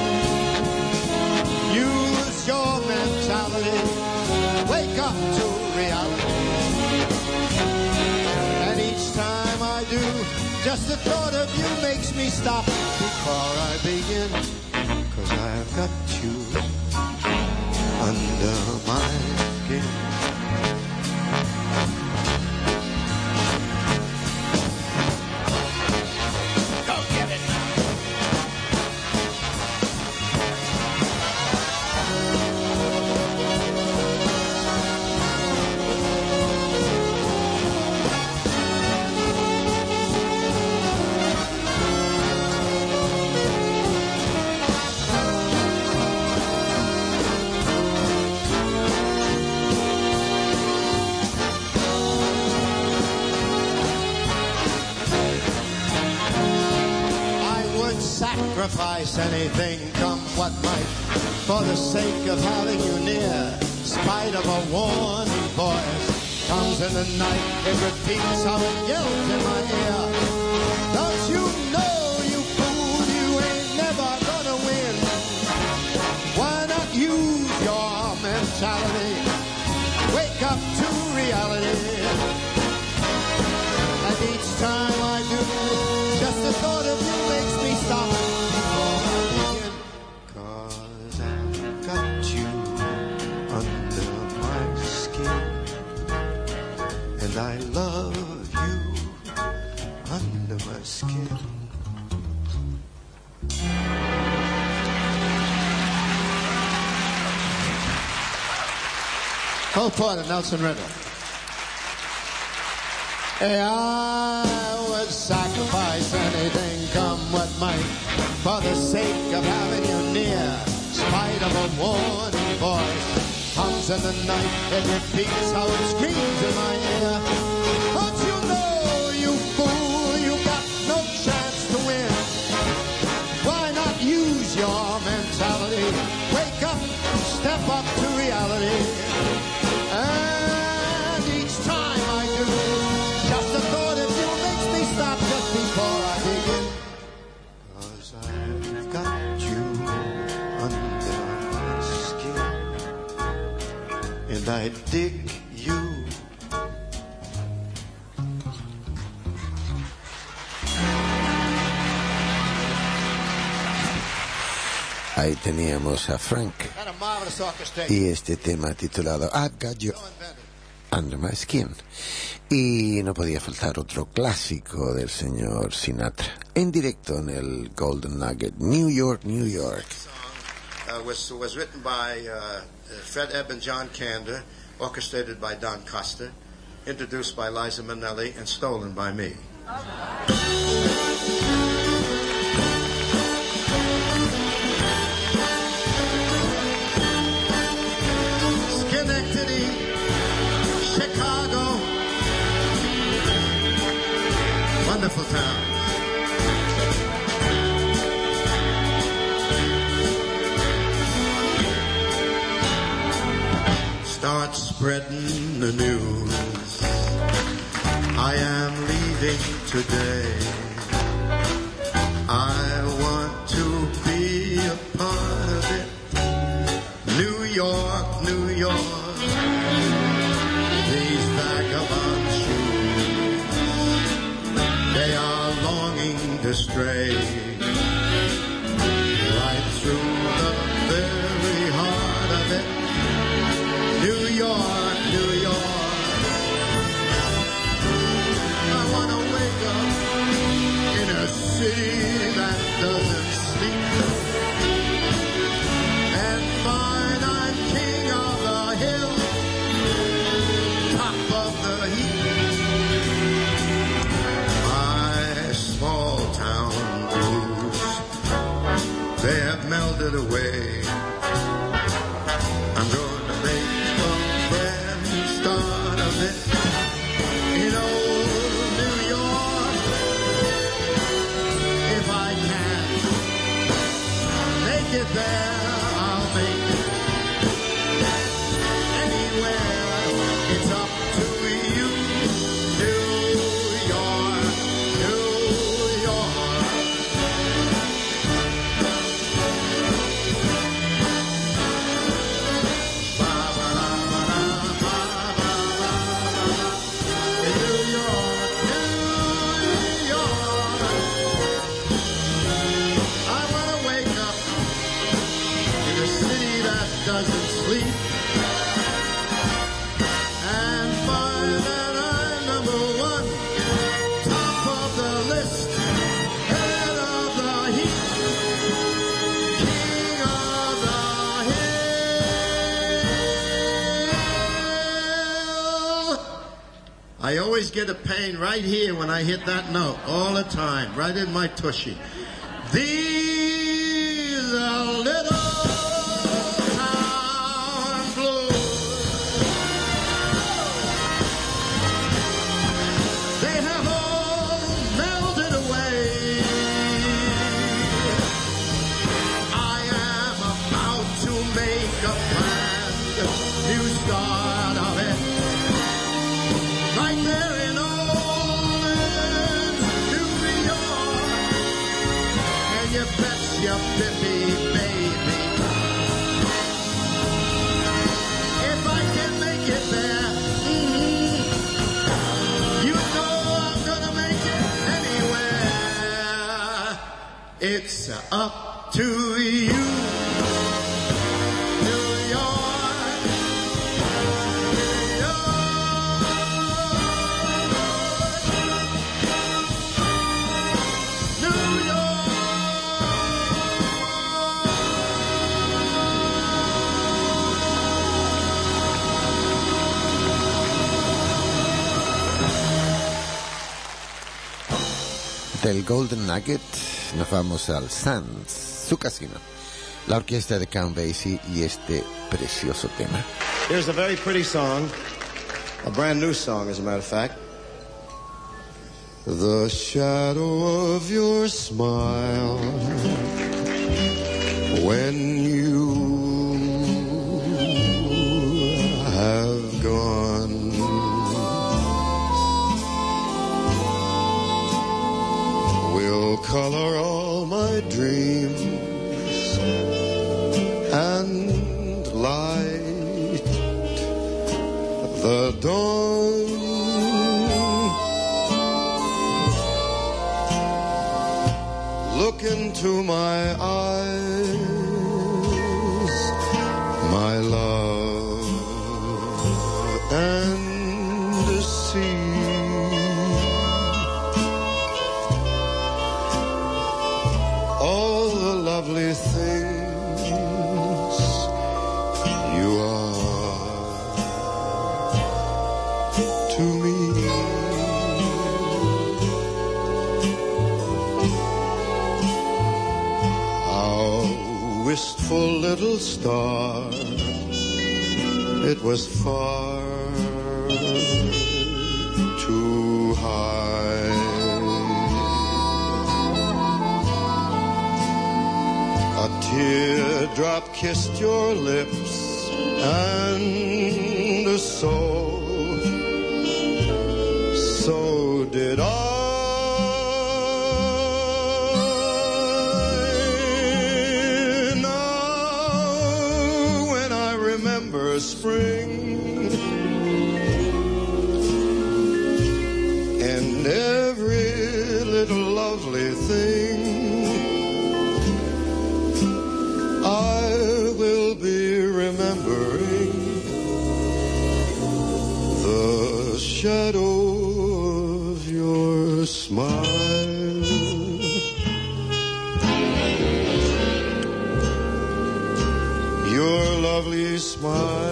Use your mentality, wake up to reality. And each time I do, just the thought of you makes me stop before I begin. 'Cause I've got you under my skin. Go get it now. Sacrifice anything, come what might, for the sake of having you near. Spite of a warning voice comes in the night, it repeats how it yells in my ear. Don't you know, you fool, you ain't never gonna win. Why not use your mentality? Wake up to reality. And each time I do, just the thought of you makes me stop. I love you under my skin. Cole Porter, Nelson Riddle. I would sacrifice anything, come what might, for the sake of having you near. Spite of a warning voice comes in the night, it repeats how it screams in my ear. Don't you know, you fool, you got no chance to win. Why not use your mentality? Wake up, step up to reality. And each time I do, just a thought of you makes me stop just before I begin. 'Cause I've got you under my skin, and I dig you. Ahí teníamos a Frank What a marvelous orchestra. y este tema titulado I've Got You Under My Skin. Y no podía faltar otro clásico del señor Sinatra en directo en el Golden Nugget, New York, New York. Was written by Fred Ebb and John Kander, orchestrated by Don Costa, introduced by Liza Minnelli, and stolen by me. Schenectady, Chicago, wonderful town. Start spreading the news. I am leaving today. I want to be a part of it. New York, New York. These vagabond shoes, they are longing to stray right through the very heart of it. New York, New York. I want to wake up in a city that doesn't sleep and find I'm king of the hill, top of the heap. My small town blues, they have melted away. I'm going to make a brand new start of it in old New York. If I can make it there, I'll make it anywhere. It's up to you, New York, New York. Doesn't sleep and find that I'm number one, top of the list, head of the heat, king of the hill. I always get a pain right here when I hit that note all the time, right in my tushy. These are little your bippy baby. If I can make it there, you know I'm gonna make it anywhere. It's up to you. del Golden Nugget nos vamos al Sands, su casino. La orquesta de Count Basie y este precioso tema. Here's a very pretty song, a brand new song, as a matter of fact. The shadow of your smile when you have gone will color all my dreams and light the dawn. Look into my eyes, my love, and see all the lovely things you are to me. Wistful little star, it was far too high. A teardrop kissed your lips, and so did I. Spring and every little lovely thing I will be remembering the shadow of your smile. Your lovely smile.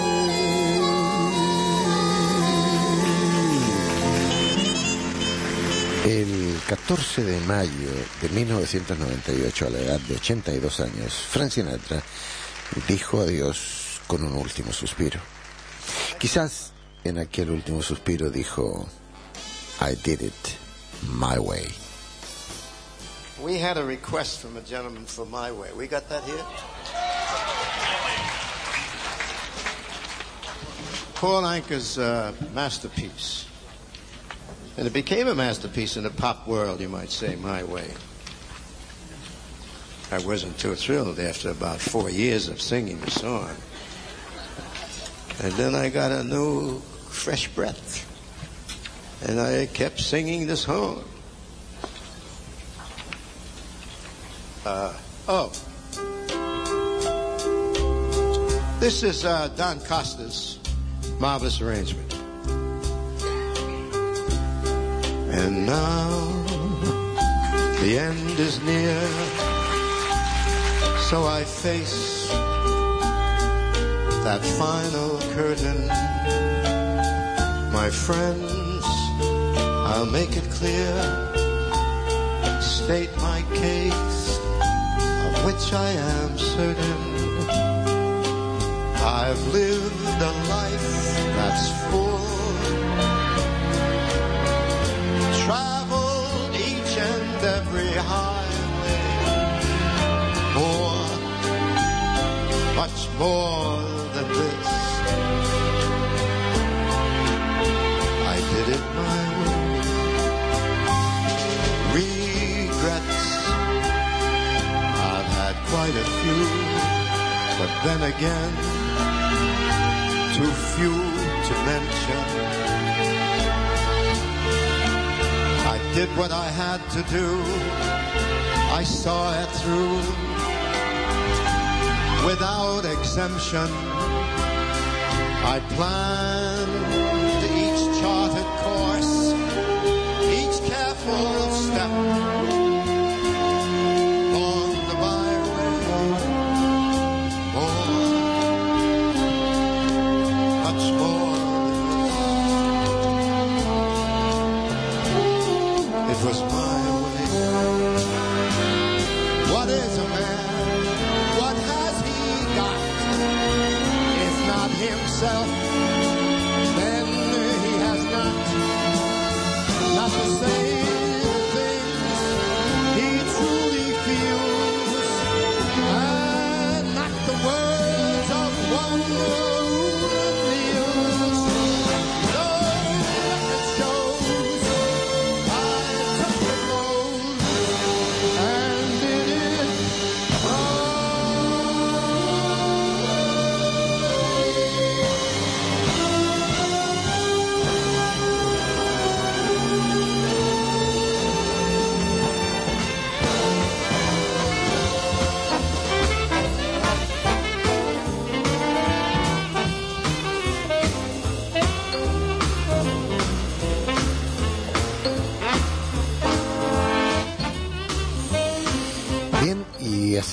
El 14 de mayo de 1998, a la edad de 82 años, Frank Sinatra dijo adiós con un último suspiro. Quizás en aquel último suspiro dijo, I did it my way. We had a request from a gentleman for My Way. We got that here? Paul Anka's masterpiece. And it became a masterpiece in the pop world, you might say, My Way. I wasn't too thrilled after about 4 years of singing the song. And then I got a new, fresh breath. And I kept singing the song. This is Don Costa's marvelous arrangement. And now the end is near, so I face that final curtain. My friends, I'll make it clear, state my case, of which I am certain. I've lived a life that's full, traveled each and every highway, more, much more than this. I did it my way. Regrets, I've had quite a few, but then again, too few to mention. I did what I had to do. I saw it through without exemption. I planned each charted course, each careful step on the byway. Much more. It was my way.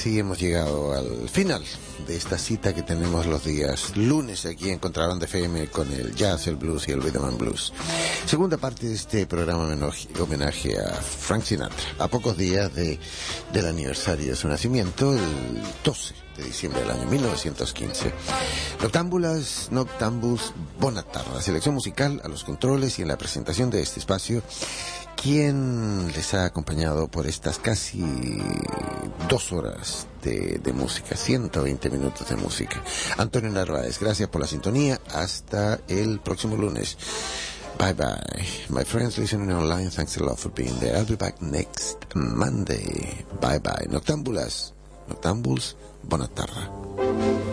así hemos llegado al final de esta cita que tenemos los días lunes aquí en Contrabanda FM con el jazz, el blues y el rhythm and blues. Segunda parte de este programa homenaje a Frank Sinatra, a pocos días del aniversario de su nacimiento, el 12 de diciembre del año 1915. Noctámbuls, bona tarda. Selección musical a los controles y en la presentación de este espacio, quien les ha acompañado por estas casi 2 horas de música, 120 minutos de música. Antonio Narváez, gracias por la sintonía. Hasta el próximo lunes. Bye bye. My friends listening online, thanks a lot for being there. I'll be back next Monday. Bye bye. Noctámbuls, bona tarda.